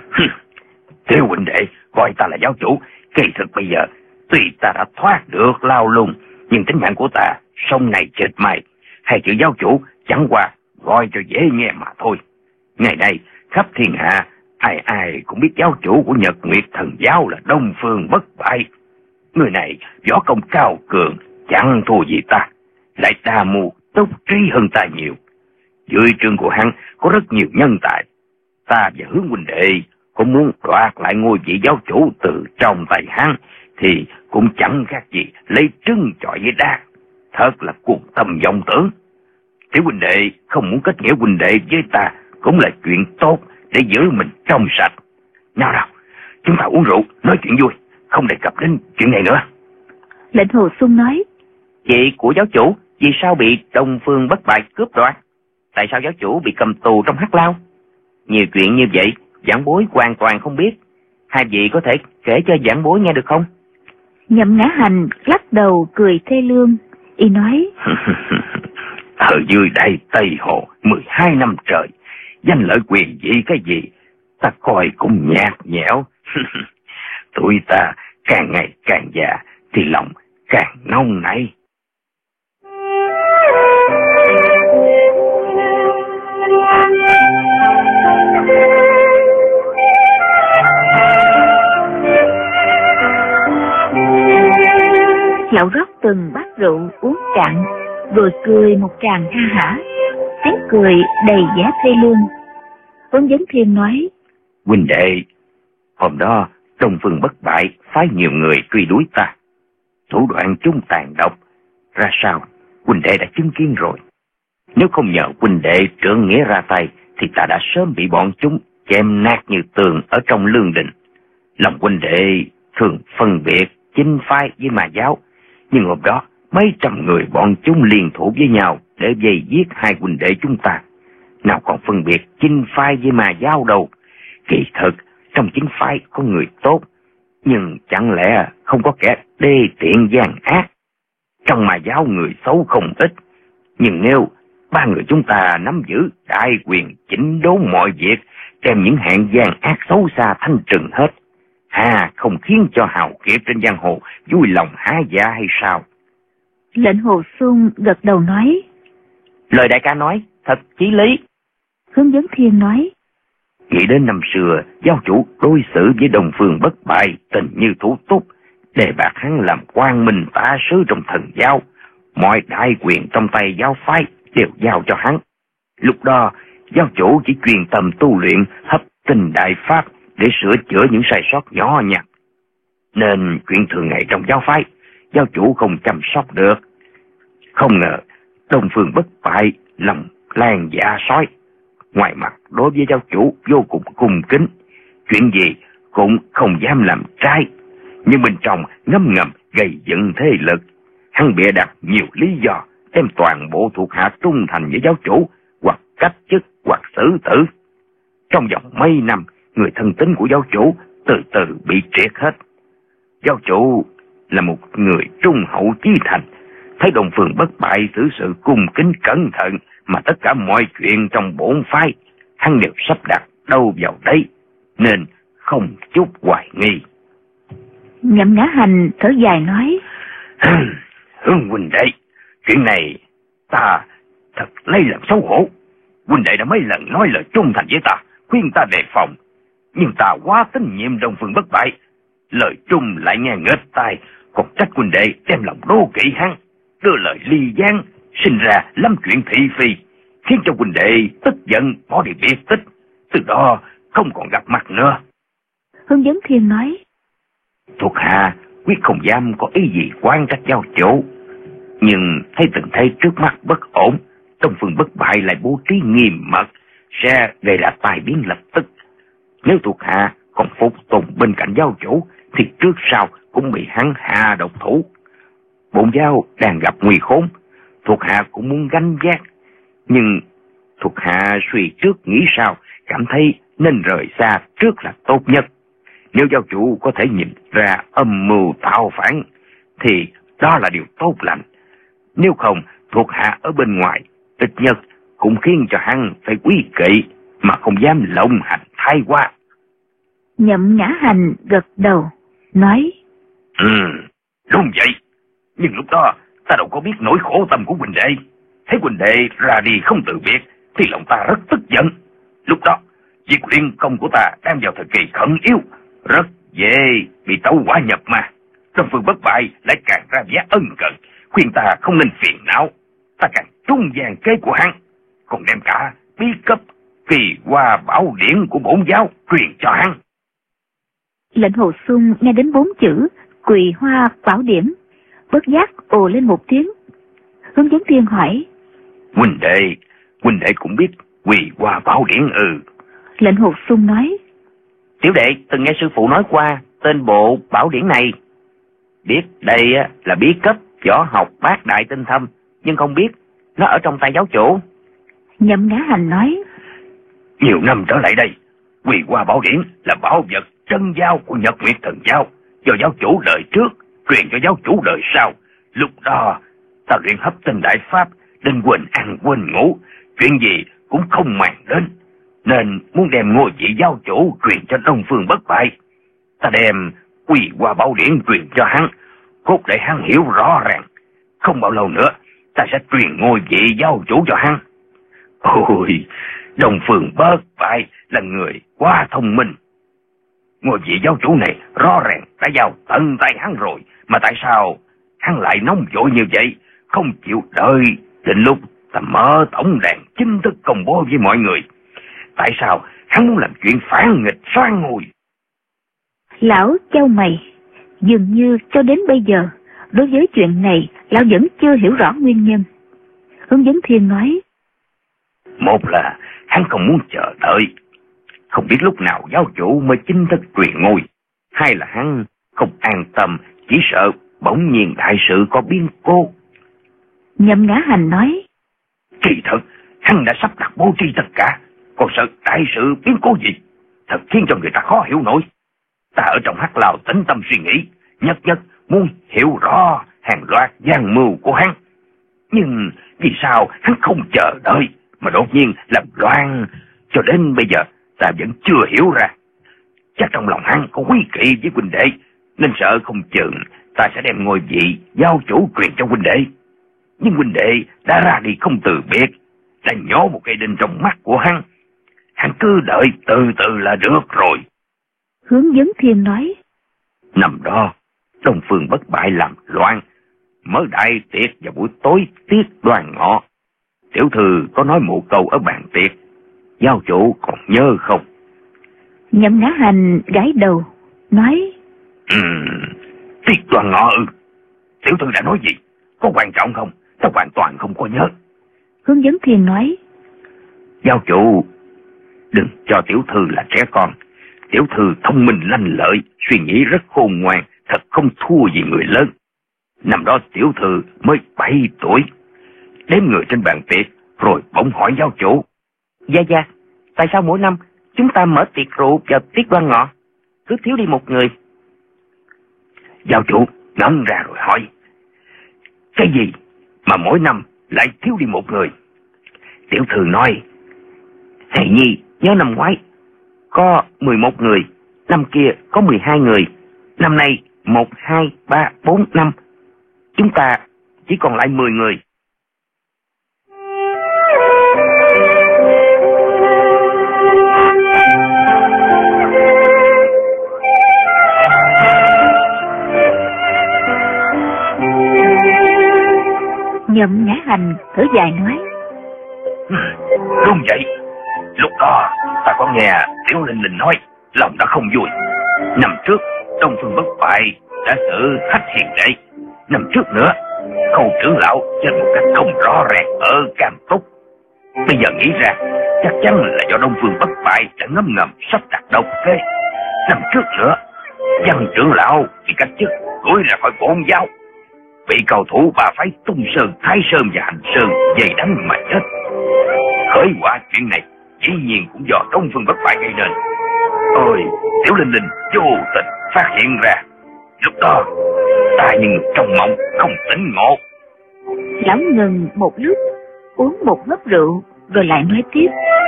Tiểu huynh đệ coi ta là giáo chủ, kỳ thực bây giờ tuy ta đã thoát được lao lung, nhưng tính mạng của ta sông này chết mai. Hai chữ giáo chủ chẳng qua gọi cho dễ nghe mà thôi. Ngày nay khắp thiên hạ ai cũng biết giáo chủ của Nhật Nguyệt Thần Giáo là Đông Phương Bất Bại. Người này võ công cao cường, chẳng thua gì ta, lại đa mưu túc trí hơn ta nhiều. Dưới trướng của hắn có rất nhiều nhân tài. Ta và Hướng huynh đệ cũng muốn đoạt lại ngôi vị giáo chủ từ trong tay hắn thì cũng chẳng khác gì lấy trứng chọi với đá. Thật là cuồng tâm vọng tưởng. Tiểu huynh đệ không muốn kết nghĩa huynh đệ với ta cũng là chuyện tốt để giữ mình trong sạch. Nào, chúng ta uống rượu, nói chuyện vui, không đề cập đến chuyện này nữa. Lệnh Hồ Xung nói. Vị của giáo chủ vì sao bị Đông Phương Bất Bại cướp đoạt? Tại sao giáo chủ bị cầm tù trong Hắc Lao? Nhiều chuyện như vậy giảng bối hoàn toàn không biết. Hai vị có thể kể cho giảng bối nghe được không? Nhậm Ngã Hành lắc đầu cười thê lương, y nói. Ở dưới đây Tây Hồ 12 năm trời, danh lợi quyền vị cái gì ta coi cũng nhạt nhẽo. Tụi ta càng ngày càng già thì lòng càng nông nảy. Lão rót từng bát rượu uống cạn, rồi cười một tràng ha hả, tiếng cười đầy vẻ thê lương. Hướng Vấn Thiên nói. Huynh đệ, hôm đó Đông Phương Bất Bại phái nhiều người truy đuổi ta. Thủ đoạn chúng tàn độc, ra sao huynh đệ đã chứng kiến rồi. Nếu không nhờ huynh đệ trượng nghĩa ra tay thì ta đã sớm bị bọn chúng chém nát như tường ở trong lương đình. Lòng huynh đệ thường phân biệt chính phái với mà giáo, nhưng hôm đó mấy trăm người bọn chúng liên thủ với nhau để vây giết hai huynh đệ chúng ta. Nào còn phân biệt chính phái với mà giáo đâu. Kỳ thực trong chính phái có người tốt, nhưng chẳng lẽ không có kẻ đê tiện gian ác. Trong mà giáo người xấu không ít, nhưng nếu ba người chúng ta nắm giữ đại quyền chỉnh đốn mọi việc, đem những hạng gian ác xấu xa thanh trừng hết, không khiến cho hào kiệt trên giang hồ vui lòng há dạ hay sao? Lệnh Hồ Xuân gật đầu nói: Lời đại ca nói thật chí lý. Hướng Vấn Thiên nói: Nghĩ đến năm xưa giáo chủ đối xử với Đông Phương Bất Bại tình như thủ túc, đề bạt hắn làm quan minh tả sứ trong thần giáo, mọi đại quyền trong tay giáo phái đều giao cho hắn. Lúc đó giáo chủ chỉ chuyên tâm tu luyện hấp tinh đại pháp để sửa chữa những sai sót nhỏ nhặt, nên chuyện thường ngày trong giáo phái giáo chủ không chăm sóc được. Không ngờ Đông Phương Bất Bại lòng lan dạ sói, ngoài mặt đối với giáo chủ vô cùng cung kính, chuyện gì cũng không dám làm trái, nhưng bên trong ngấm ngầm gây dựng thế lực. Hắn bịa đặt nhiều lý do đem toàn bộ thuộc hạ trung thành với giáo chủ, hoặc cách chức hoặc xử tử. Trong vòng mấy năm, người thân tín của giáo chủ từ từ bị triệt hết. Giáo chủ là một người trung hậu chí thành, thấy Đông Phương Bất Bại xử sự cung kính cẩn thận, mà tất cả mọi chuyện trong bổn phái hắn đều sắp đặt đâu vào đấy, nên không chút hoài nghi. Nhậm Ngã Hành thở dài nói: Hương huynh đệ, chuyện này ta thật lấy làm xấu hổ. Huynh đệ đã mấy lần nói lời trung thành với ta, khuyên ta đề phòng, nhưng ta quá tín nhiệm Đông Phương Bất Bại, lời trung lại nghe nghếch tai, còn trách huynh đệ đem lòng đố kỵ hắn, đưa lời ly gián, sinh ra lắm chuyện thị phi, khiến cho huynh đệ tức giận bỏ đi biệt tích, từ đó không còn gặp mặt nữa. Hướng Vấn Thiên nói: Thuộc hạ quyết không dám có ý gì quan trách giáo chủ, nhưng thấy tình thế trước mắt bất ổn, Đông Phương Bất Bại lại bố trí nghiêm mật, sẽ gây ra tai biến lập tức. Nếu thuộc hạ còn phục tùng bên cạnh giáo chủ thì trước sau cũng bị hắn hạ độc thủ. Bổn giáo đang gặp nguy khốn, thuộc hạ cũng muốn gánh vác, nhưng thuộc hạ suy trước nghĩ sau, cảm thấy nên rời xa trước là tốt nhất. Nếu giáo chủ có thể nhìn ra âm mưu tạo phản thì đó là điều tốt lành. Nếu không, thuộc hạ ở bên ngoài ít nhất cũng khiến cho hắn phải quý kỵ, mà không dám lộng hành thái quá. Nhậm Ngã Hành gật đầu nói: Đúng vậy, nhưng lúc đó ta đâu có biết nỗi khổ tâm của huynh đệ. Thấy huynh đệ ra đi không từ biệt thì lòng ta rất tức giận. Lúc đó việc luyện công của ta đang vào thời kỳ khẩn yếu, rất dễ bị tẩu hỏa nhập ma. Đông Phương Bất Bại lại càng ra vẻ ân cần, khuyên ta không nên phiền não. Ta càng trung gian kế của hắn, còn đem cả bí cấp Kỳ Hoa Bảo Điển của bổn giáo truyền cho hắn. Lệnh Hồ Xuân nghe đến 4 chữ Kỳ Hoa Bảo Điển, bất giác ồ lên một tiếng. Hướng Vấn Thiên hỏi: Huynh đệ cũng biết Kỳ Hoa Bảo Điển ư? Lệnh Hồ Xuân nói: Tiểu đệ từng nghe sư phụ nói qua tên bộ bảo điển này. Biết đây là bí cấp võ học bát đại tinh thâm, nhưng không biết nó ở trong tay giáo chủ. Nhậm Ngã Hành nói: Nhiều năm trở lại đây, Kỳ Hoa Bảo Điển là bảo vật chân giáo của Nhật Nguyệt Thần Giáo, do giáo chủ đời trước truyền cho giáo chủ đời sau. Lúc đó ta luyện hấp tinh đại pháp, đừng quên ăn quên ngủ, chuyện gì cũng không màng đến, nên muốn đem ngôi vị giáo chủ truyền cho Đông Phương Bất Bại. Ta đem Kỳ Hoa Bảo Điển truyền cho hắn, cốt để hắn hiểu rõ ràng. Không bao lâu nữa ta sẽ truyền ngôi vị giáo chủ cho hắn. Ôi, Đông Phương Bất Bại là người quá thông minh. Ngôi vị giáo chủ này rõ ràng đã vào tận tay hắn rồi, mà tại sao hắn lại nóng vội như vậy, không chịu đợi đến lúc ta mở tổng đàn chính thức công bố với mọi người? Tại sao hắn muốn làm chuyện phản nghịch xoan ngồi? Lão chau mày, dường như cho đến bây giờ, đối với chuyện này, lão vẫn chưa hiểu rõ nguyên nhân. Hướng Dẫn Thiên nói: Một là hắn không muốn chờ đợi, không biết lúc nào giáo chủ mới chính thức truyền ngôi. Hai là hắn không an tâm, chỉ sợ bỗng nhiên đại sự có biến cố. Nhậm Ngã Hành nói: Kỳ thật, hắn đã sắp đặt bố trí tất cả, còn sợ đại sự biến cố gì? Thật khiến cho người ta khó hiểu nổi. Ta ở trong Hắc Lao tĩnh tâm suy nghĩ, nhất muốn hiểu rõ hàng loạt gian mưu của hắn. Nhưng vì sao hắn không chờ đợi mà đột nhiên làm loạn? Cho đến bây giờ ta vẫn chưa hiểu ra. Chắc trong lòng hắn có quý kỵ với huynh đệ, nên sợ không chừng ta sẽ đem ngôi vị giáo chủ truyền cho huynh đệ. Nhưng huynh đệ đã ra đi không từ biệt, đã nhổ một cây đinh trong mắt của hắn. Hắn cứ đợi từ từ là được rồi. Hướng Dẫn Thiên nói: Năm đó, Đông Phương Bất Bại làm loạn, mở đại tiệc vào buổi tối tiết Đoan Ngọ. Tiểu thư có nói một câu ở bàn tiệc, giáo chủ còn nhớ không? Nhậm Ngã Hành gãi đầu, nói: Tiết Đoan Ngọ ư? Tiểu thư đã nói gì? Có quan trọng không? Ta hoàn toàn không có nhớ. Hướng Dẫn Thiên nói: Giáo chủ, đừng cho tiểu thư là trẻ con. Tiểu thư thông minh lanh lợi, suy nghĩ rất khôn ngoan, thật không thua gì người lớn. Năm đó tiểu thư mới 7 tuổi. Đếm người trên bàn tiệc, rồi bỗng hỏi giáo chủ: Dạ, tại sao mỗi năm chúng ta mở tiệc rượu vào tiết Đoan Ngọ, cứ thiếu đi một người? Giáo chủ ngẩn ra rồi hỏi: Cái gì mà mỗi năm lại thiếu đi một người? Tiểu thư nói: Hài nhi nhớ năm ngoái có 11 người, năm kia có 12 người, năm nay 1, 2, 3, 4, 5, chúng ta chỉ còn lại 10 người. Nhậm Ngã Hành thở dài nói: Đúng vậy. Lúc đó ta có nghe Tiểu Linh Linh nói, lòng đã không vui. Năm trước Đông Phương Bất Bại đã xử Hách Hiền Đệ. Năm trước nữa Khâu trưởng lão chết một cách không rõ ràng ở Cam Túc. Bây giờ nghĩ ra chắc chắn là do Đông Phương Bất Bại đã ngấm ngầm sắp đặt độc kế. Năm trước nữa Văn trưởng lão bị cách chức, đuổi ra khỏi bổn giáo, bị cầu thủ ba phái Tung Sơn, Thái Sơn và Hành Sơn dày đánh mà chết. Khởi quả chuyện này dĩ nhiên cũng do Đông Phương Bất Bại gây nên. Ôi, Tiểu Linh Linh vô tình phát hiện ra. Lúc đó ta như trong mộng không tỉnh ngộ. Lão ngừng một lúc, uống một hớp rượu rồi lại nói tiếp: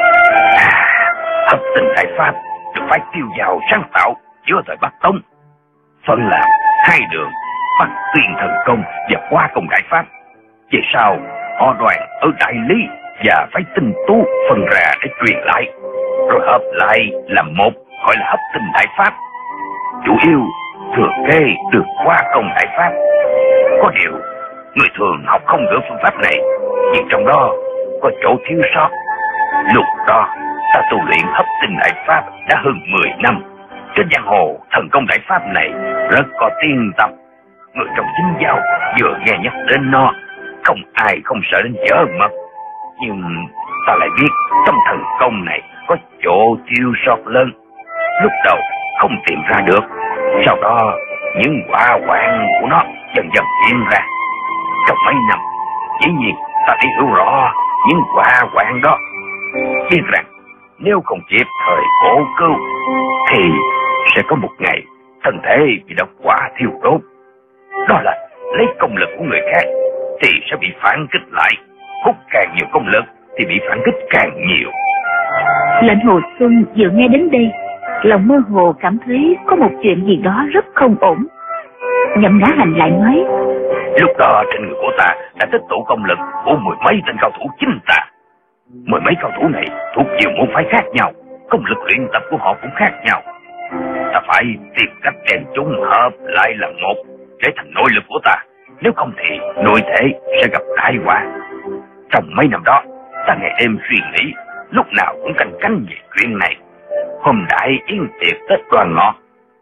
Hợp tình đại pháp được phải tiêu dao sáng tạo giữa thời Bắc Tông, phân làm hai đường, Bắc Tuyên Thần Công và Hoa Công Đại Pháp. Về sau họ đoàn ở Đại Lý và phải tinh tú phân ra để truyền lại, rồi hợp lại làm một, gọi là Hợp Tình Đại Pháp. Chủ yếu thừa kế được Hoa Công Đại Pháp. Có điều người thường học không được phương pháp này, nhưng trong đó có chỗ thiếu sót. Lúc đó ta tu luyện Hợp Tình Đại Pháp đã hơn 10 năm. Trên giang hồ thần công đại pháp này rất có tiếng tăm. Người trong chính giáo vừa nghe nhắc đến nó, không ai không sợ đến dở mật. Nhưng ta lại biết trong thần công này có chỗ thiếu sót lớn. Lúc đầu không tìm ra được, sau đó những quả hoạn của nó dần dần hiện ra. Trong mấy năm, dĩ nhiên ta thấy hiểu rõ những quả hoạn đó, biết rằng nếu không kịp thời bổ cứu thì sẽ có một ngày thân thể bị độc quả thiêu đốt. Đó là lấy công lực của người khác thì sẽ bị phản kích lại, hút càng nhiều công lực thì bị phản kích càng nhiều. Lệnh Hồ Xuân vừa nghe đến đây, lòng mơ hồ cảm thấy có một chuyện gì đó rất không ổn. Nhậm Ngã Hành lại nói: Lúc đó trên người của ta đã tích tụ công lực của 10 mấy tên cao thủ chính ta. 10 mấy cao thủ này thuộc nhiều môn phái khác nhau, công lực luyện tập của họ cũng khác nhau. Ta phải tìm cách đem chúng hợp lại làm một để thành nội lực của ta, nếu không thì nội thể sẽ gặp đại họa. Trong mấy năm đó ta ngày đêm suy nghĩ, lúc nào cũng canh cánh về chuyện này. Hôm đại yến tiệc Tết Đoan Ngọ,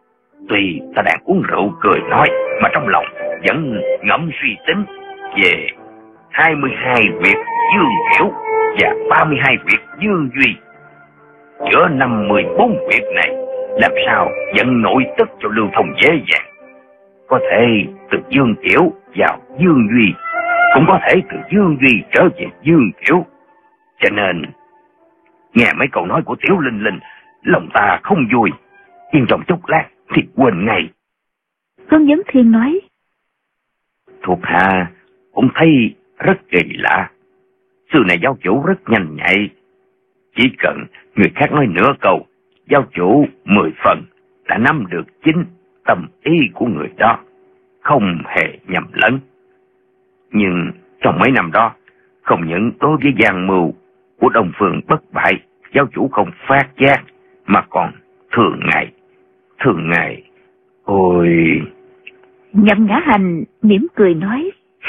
Tuy ta đang uống rượu cười nói, mà trong lòng vẫn ngẫm suy tính về 22 việc Dương Hiểu và 32 việc Dương Duy. Giữa 54 việc này, làm sao dẫn nội tức cho lưu thông dễ dàng. Có thể từ Dương Hiểu vào Dương Duy, cũng có thể từ Dương Duy trở về Dương Hiểu. Cho nên nghe mấy câu nói của Tiểu Linh Linh, lòng ta không vui, nhưng trong chốc lát thì quên ngay. Hướng Dẫn Thiên nói: Thuộc hạ cũng thấy rất kỳ lạ. Xưa này giáo chủ rất nhanh nhạy, chỉ cần người khác nói nửa câu, giáo chủ 10 phần đã nắm được chính tâm ý của người đó, không hề nhầm lẫn. Nhưng trong mấy năm đó, không những đối với gian mưu của Đông Phương Bất Bại, giáo chủ không phát giác, mà còn thường ngày, ôi... Nhậm Ngã Hành mỉm cười nói: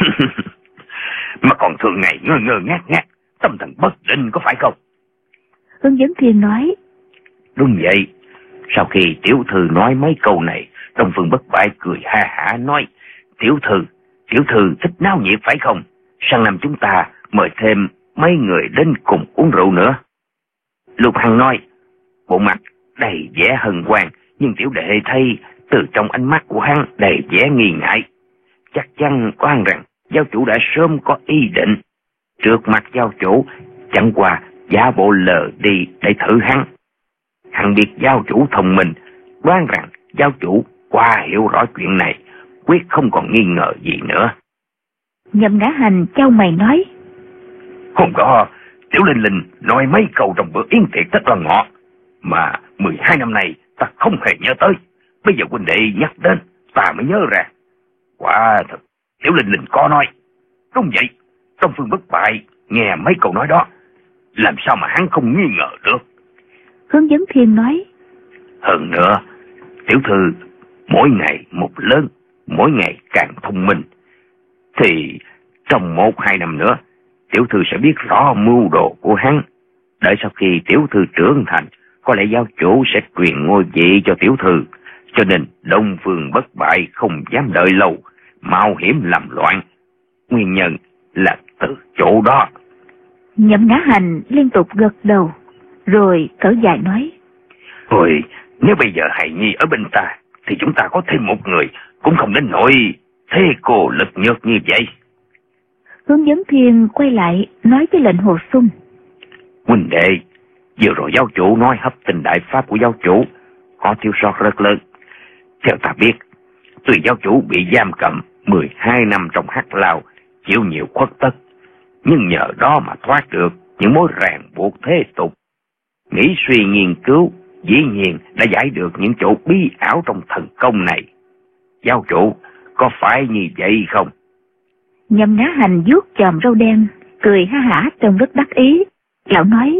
Mà còn thường ngày ngơ ngác, tâm thần bất định, có phải không? Hướng Dẫn Thiên nói: Đúng vậy. Sau khi tiểu thư nói mấy câu này, Đông Phương Bất Bại cười ha hả nói: Tiểu thư thích náo nhiệt phải không? Sang năm chúng ta mời thêm mấy người đến cùng uống rượu nữa. Lục Hằng nói, bộ mặt đầy vẻ hân hoan, nhưng tiểu đệ thấy từ trong ánh mắt của hắn đầy vẻ nghi ngại. Chắc chắn oan rằng giáo chủ đã sớm có ý định. Trước mặt giáo chủ chẳng qua giả bộ lờ đi để thử hắn. Hắn biết giáo chủ thông minh, đoán rằng giáo chủ quá hiểu rõ chuyện này, quyết không còn nghi ngờ gì nữa. Nhậm Ngã Hành chau mày nói: Hôm đó Tiểu Linh Linh nói mấy câu trong bữa yến tiệc rất là ngọt, mà 12 năm nay ta không hề nhớ tới. Bây giờ huynh đệ nhắc đến, ta mới nhớ ra. Quả thật, Tiểu Linh Linh có nói. Đúng vậy, Đông Phương Bất Bại nghe mấy câu nói đó, làm sao mà hắn không nghi ngờ được. Hướng Dẫn Thiên nói: Hơn nữa, tiểu thư mỗi ngày một lớn, mỗi ngày càng thông minh, thì trong 1-2 năm nữa, tiểu thư sẽ biết rõ mưu đồ của hắn. Đợi sau khi tiểu thư trưởng thành, có lẽ giáo chủ sẽ truyền ngôi vị cho tiểu thư. Cho nên Đông Phương Bất Bại không dám đợi lâu, mạo hiểm làm loạn. Nguyên nhân là từ chỗ đó. Nhậm Ngã Hành liên tục gật đầu, rồi thở dài nói: Ôi, nếu bây giờ hài nhi ở bên ta, thì chúng ta có thêm một người, cũng không đến nỗi thế cô lực nhược như vậy. Hướng Dẫn Thiên quay lại nói với Lệnh Hồ Xung: Huynh đệ, vừa rồi giáo chủ nói hấp tình đại pháp của giáo chủ có thiếu sót rất lớn. Theo ta biết, tuy giáo chủ bị giam cầm 12 năm trong hắc lao, chịu nhiều khuất tất, nhưng nhờ đó mà thoát được những mối ràng buộc thế tục. Nghĩ suy nghiên cứu, dĩ nhiên đã giải được những chỗ bí ảo trong thần công này. Giáo chủ có phải như vậy không? Nhậm Ngã Hành vuốt chòm râu đen, cười ha hả trông rất đắc ý. Lão nói: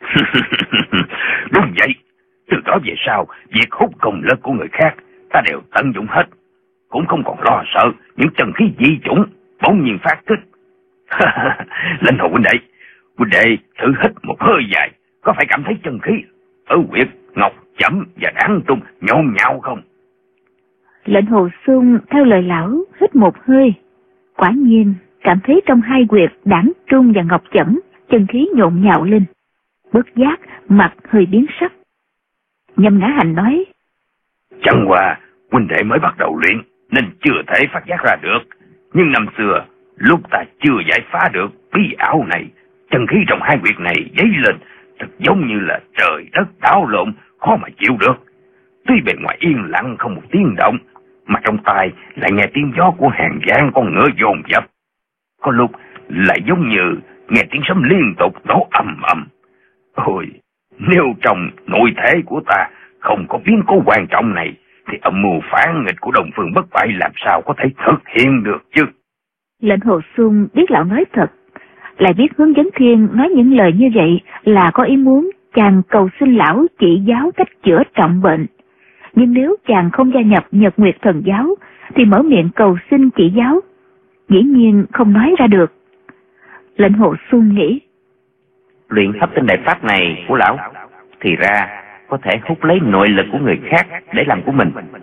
Đúng vậy, từ đó về sau, việc hút công lực của người khác ta đều tận dụng hết, cũng không còn lo sợ những chân khí dị chủng bỗng nhiên phát kích. Linh Hồ huynh đệ thử hít một hơi dài, có phải cảm thấy chân khí ở huyệt ngọc chẩm và đáng trung nhộn nhạo không? Lệnh Hồ Xung theo lời lão hít một hơi, quả nhiên cảm thấy trong hai huyệt đảng trung và ngọc chẩm chân khí nhộn nhạo lên, bất giác mặt hơi biến sắc. Nhậm Ngã Hành nói: Chẳng qua huynh đệ mới bắt đầu luyện nên chưa thể phát giác ra được, nhưng năm xưa lúc ta chưa giải phá được bí ảo này, chân khí trong hai huyệt này dấy lên thật giống như là trời đất đảo lộn, khó mà chịu được. Tuy bề ngoài yên lặng không một tiếng động, mà trong tai lại nghe tiếng gió của hàng vạn con ngựa dồn dập. Có lúc lại giống như nghe tiếng sấm liên tục nổ ầm ầm. Ôi, nếu trong nội thể của ta không có biến cố quan trọng này, thì âm mưu phản nghịch của Đông Phương Bất Bại làm sao có thể thực hiện được chứ? Lệnh Hồ Xung biết lão nói thật, lại biết Hướng Dẫn Thiên nói những lời như vậy là có ý muốn chàng cầu xin lão chỉ giáo cách chữa trọng bệnh. Nhưng nếu chàng không gia nhập Nhật Nguyệt Thần Giáo, thì mở miệng cầu xin chỉ giáo, dĩ nhiên không nói ra được. Lệnh Hồ Xung nghĩ: Luyện hấp tinh đại pháp này của lão thì ra có thể hút lấy nội lực của người khác để làm của mình.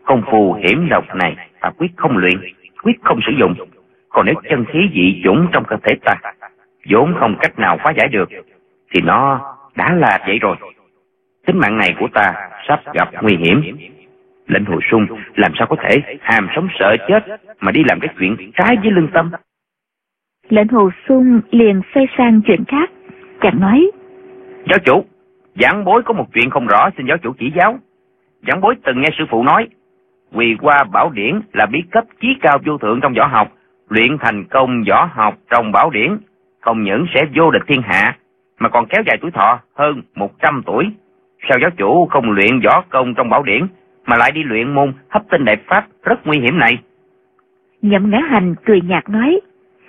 Công phu hiểm độc này ta quyết không luyện, quyết không sử dụng. Còn nếu chân khí dị chủng trong cơ thể ta vốn không cách nào phá giải được, thì nó đã là vậy rồi. Tính mạng này của ta sắp gặp nguy hiểm. Lệnh Hồ Sung làm sao có thể hàm sống sợ chết mà đi làm cái chuyện trái với lương tâm. Lệnh Hồ Sung liền xoay sang chuyện khác, chàng nói: Giáo chủ, giảng bối có một chuyện không rõ, xin giáo chủ chỉ giáo. Giảng bối từng nghe sư phụ nói, Quỳ Hoa Bảo Điển là bí cấp chí cao vô thượng trong võ học. Luyện thành công võ học trong bảo điển không những sẽ vô địch thiên hạ, mà còn kéo dài tuổi thọ hơn 100 tuổi. Sao giáo chủ không luyện võ công trong bảo điển, mà lại đi luyện môn hấp tinh đại pháp rất nguy hiểm này? Nhậm Ngã Hành cười nhạt nói: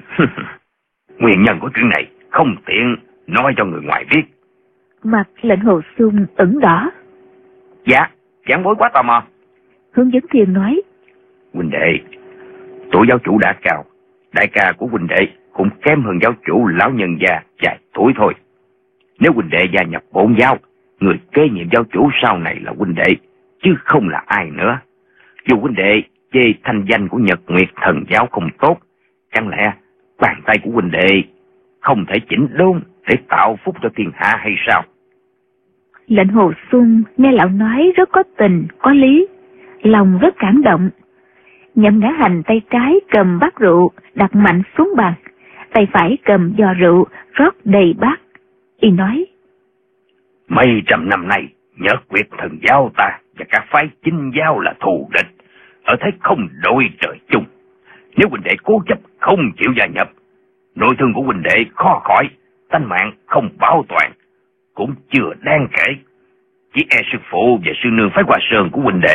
Nguyên nhân của chuyện này không tiện nói cho người ngoài biết. Mặt Lệnh Hồ Sung ửng đỏ. Dạ, giảng bối quá tò mò. Hướng Dẫn Thiên nói: Huynh đệ, tuổi giáo chủ đã cao, đại ca của huynh đệ cũng kém hơn giáo chủ lão nhân già vài tuổi thôi. Nếu huynh đệ gia nhập bổn giáo, người kế nhiệm giáo chủ sau này là huynh đệ, chứ không là ai nữa. Dù huynh đệ chê thanh danh của Nhật Nguyệt Thần giáo không tốt, chẳng lẽ bàn tay của huynh đệ không thể chỉnh đốn để tạo phúc cho thiên hạ hay sao? Lệnh Hồ Sung nghe lão nói rất có tình, có lý, lòng rất cảm động. Nhậm Ngã Hành tay trái cầm bát rượu đặt mạnh xuống bàn, tay phải cầm giò rượu rót đầy bát. Y nói: Mấy trăm năm nay, Nhật Nguyệt Thần giáo ta và các phái chính giáo là thù địch, ở thế không đội trời chung. Nếu huynh đệ cố chấp không chịu gia nhập, nội thương của huynh đệ khó khỏi, tánh mạng không bảo toàn, cũng chưa đáng kể. Chỉ e sư phụ và sư nương phái Hoa Sơn của huynh đệ.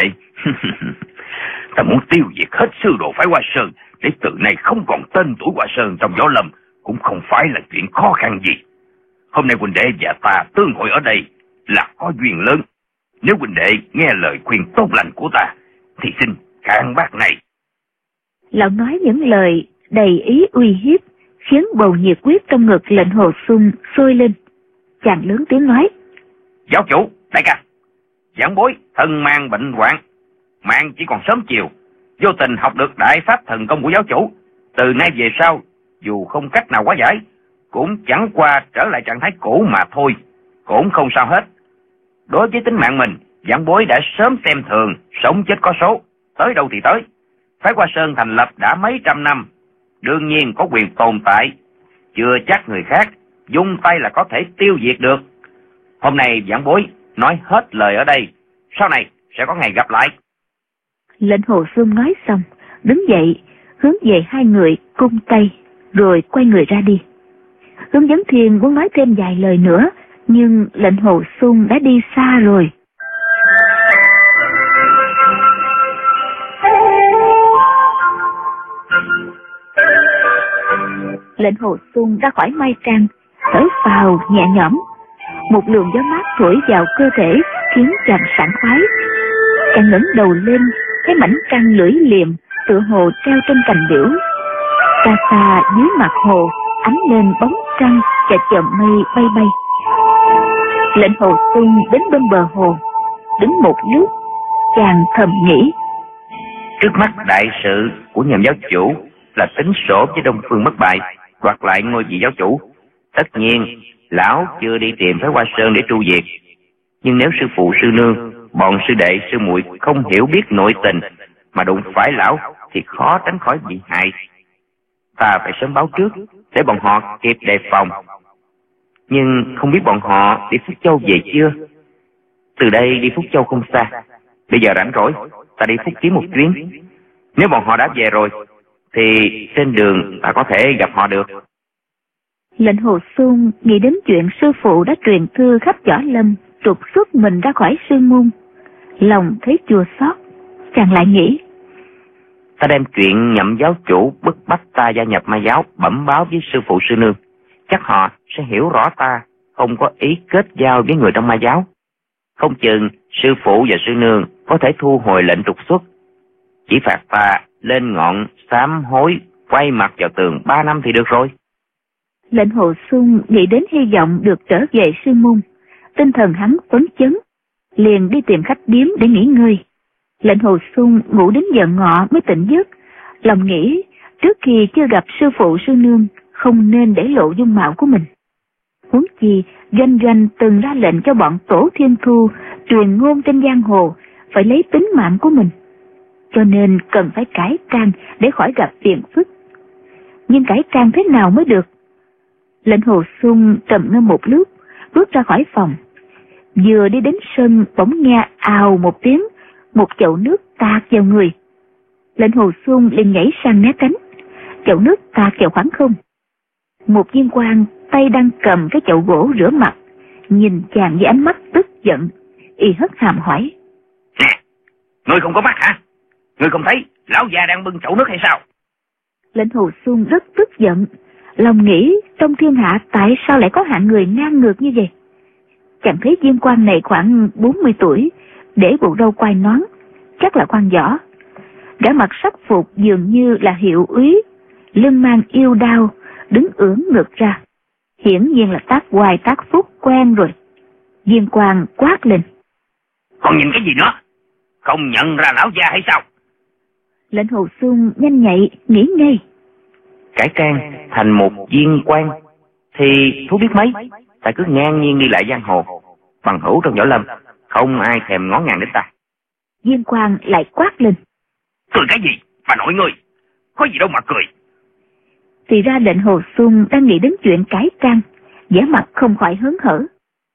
Ta muốn tiêu diệt hết sư đồ phái Hoa Sơn, để từ nay không còn tên tuổi Hoa Sơn trong võ lâm, cũng không phải là chuyện khó khăn gì. Hôm nay huynh đệ và ta tương hội ở đây là có duyên lớn. Nếu huynh đệ nghe lời khuyên tốt lành của ta, thì xin cạn bát này. Lão nói những lời đầy ý uy hiếp, khiến bầu nhiệt huyết trong ngực Lệnh Hồ Sung sôi lên. Chàng lớn tiếng nói: Giáo chủ, đại ca, giảng bối thân mang bệnh hoạn, mạng chỉ còn sớm chiều, vô tình học được đại pháp thần công của giáo chủ. Từ nay về sau, dù không cách nào hóa giải, cũng chẳng qua trở lại trạng thái cũ mà thôi, cũng không sao hết. Đối với tính mạng mình, giảng bối đã sớm xem thường, sống chết có số, tới đâu thì tới. Phái Hoa Sơn thành lập đã mấy trăm năm, đương nhiên có quyền tồn tại, chưa chắc người khác dung tay là có thể tiêu diệt được. Hôm nay giảng bối nói hết lời ở đây, sau này sẽ có ngày gặp lại. Lệnh Hồ Sung nói xong, đứng dậy, hướng về hai người cung tay, rồi quay người ra đi. Hướng Dẫn Thiên muốn nói thêm vài lời nữa, nhưng Lệnh Hồ Sung đã đi xa rồi. Lệnh Hồ Sung ra khỏi mai trang, thở phào nhẹ nhõm. Một luồng gió mát thổi vào cơ thể khiến chàng sảng khoái. Chàng ngẩng đầu lên, thấy mảnh trăng lưỡi liềm tựa hồ treo trên cành liễu. Xa xa dưới mặt hồ ánh lên bóng trăng và chòm mây bay bay. Lệnh Hồ Sung đến bên bờ hồ, đứng một lúc, chàng thầm nghĩ: Trước mắt đại sự của nhậm giáo chủ là tính sổ với Đông Phương Bất Bại, đoạt lại ngôi vị giáo chủ. Tất nhiên lão chưa đi tìm phái Hoa Sơn để tru diệt, nhưng nếu sư phụ sư nương, bọn sư đệ sư muội không hiểu biết nội tình mà đụng phải lão, thì khó tránh khỏi bị hại. Ta phải sớm báo trước để bọn họ kịp đề phòng. Nhưng không biết bọn họ đi Phúc Châu về chưa? Từ đây đi Phúc Châu không xa, bây giờ rảnh rỗi ta đi Phúc Kiến một chuyến. Nếu bọn họ đã về rồi thì trên đường ta có thể gặp họ được. Lệnh Hồ Sung nghĩ đến chuyện sư phụ đã truyền thư khắp võ lâm trục xuất mình ra khỏi sư môn, lòng thấy chua xót. Chàng lại nghĩ: Ta đem chuyện nhậm giáo chủ bức bách ta gia nhập ma giáo bẩm báo với sư phụ sư nương, chắc họ sẽ hiểu rõ ta không có ý kết giao với người trong ma giáo. Không chừng sư phụ và sư nương có thể thu hồi lệnh trục xuất, chỉ phạt ta lên ngọn sám hối, quay mặt vào tường 3 năm thì được rồi. Lệnh Hồ Sung nghĩ đến hy vọng được trở về sư môn, tinh thần hắn phấn chấn, liền đi tìm khách điếm để nghỉ ngơi. Lệnh Hồ Xuân ngủ đến giờ ngọ mới tỉnh giấc, lòng nghĩ trước khi chưa gặp sư phụ sư nương không nên để lộ dung mạo của mình. Huống chi Doanh Doanh từng ra lệnh cho bọn Tổ Thiên Thu truyền ngôn trên giang hồ phải lấy tính mạng của mình, cho nên cần phải cải trang để khỏi gặp phiền phức. Nhưng cải trang thế nào mới được? Lệnh Hồ Xuân trầm ngâm một lúc, bước ra khỏi phòng. Vừa đi đến sân bỗng nghe ào một tiếng, một chậu nước tạt vào người. Lệnh Hồ Xuân liền nhảy sang né tránh. Chậu nước tạt vào khoảng không. Một viên quan tay đang cầm cái chậu gỗ rửa mặt, nhìn chàng với ánh mắt tức giận, y hất hàm hỏi: Nè, ngươi không có mắt hả? Ngươi không thấy lão già đang bưng chậu nước hay sao? Lệnh Hồ Xuân rất tức giận, lòng nghĩ trong thiên hạ tại sao lại có hạng người ngang ngược như vậy. Chàng thấy viên quan này khoảng 40 tuổi, để bộ râu quai nón, chắc là quan võ. Gã mặc sắc phục dường như là hiệu úy, lưng mang yêu đao, đứng ưỡn ngược ra. Hiển nhiên là tác hoài tác phúc quen rồi. Viên quan quát lên: Còn nhìn cái gì nữa? Không nhận ra lão già hay sao? Lệnh Hồ Xuân nhanh nhạy nghĩ ngay: Cải trang thành một viên quan thì thú biết mấy, tại cứ ngang nhiên đi lại giang hồ, bằng hữu trong võ lâm, không ai thèm ngó ngàng đến ta. Viên quan lại quát lên: Cười cái gì? Bà nội ngươi, có gì đâu mà cười. Thì ra Lệnh Hồ Xuân đang nghĩ đến chuyện cải trang, vẻ mặt không khỏi hớn hở.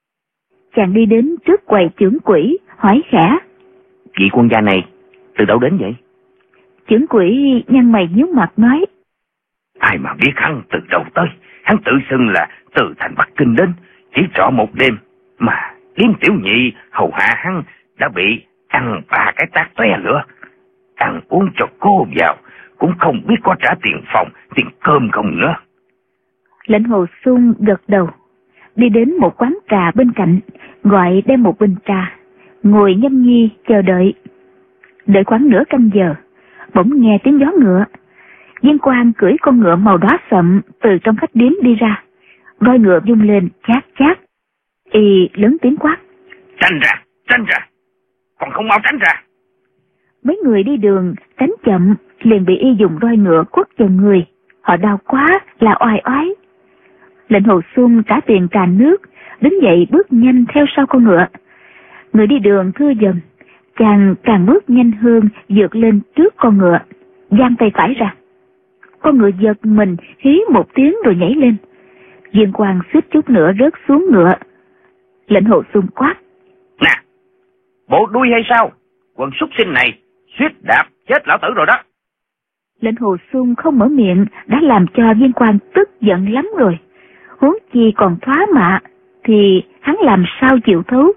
Chàng đi đến trước quầy chưởng quỹ, hỏi khẽ: Vị quân gia này từ đâu đến vậy? Chưởng quỹ nhăn mày nhíu mặt nói: Ai mà biết hắn từ đâu tới. Hắn tự xưng là từ thành Bắc Kinh đến, chỉ trọ một đêm mà Liêm tiểu nhị hầu hạ hắn đã bị ăn 3 cái tát tóe lửa. Ăn uống cho cô vào cũng không biết có trả tiền phòng, tiền cơm không nữa. Lệnh Hồ Xuân gật đầu, đi đến một quán trà bên cạnh, gọi đem một bình trà, ngồi nhâm nhi chờ đợi. Đợi khoảng nửa canh giờ, bỗng nghe tiếng gió ngựa. Viên quan cưỡi con ngựa màu đỏ sậm từ trong khách điếm đi ra, roi ngựa vung lên chát chát. Y lớn tiếng quát: Tránh ra, tránh ra, còn không mau tránh ra. Mấy người đi đường tránh chậm liền bị y dùng roi ngựa quất vào người, họ đau quá là oai oái. Lệnh Hồ Xuân trả tiền trà nước, đứng dậy bước nhanh theo sau con ngựa. Người đi đường thưa dần, chàng càng bước nhanh hơn, vượt lên trước con ngựa, giang tay phải ra. Con ngựa giật mình hí một tiếng rồi nhảy lên. Viên quan suýt chút nữa rớt xuống ngựa. Lệnh Hồ Xuân quát: Nè, bộ đuôi hay sao? Quần súc sinh này suýt đạp chết lão tử rồi đó. Lệnh Hồ Xuân không mở miệng đã làm cho viên quan tức giận lắm rồi. Huống chi còn thoá mạ thì hắn làm sao chịu thấu.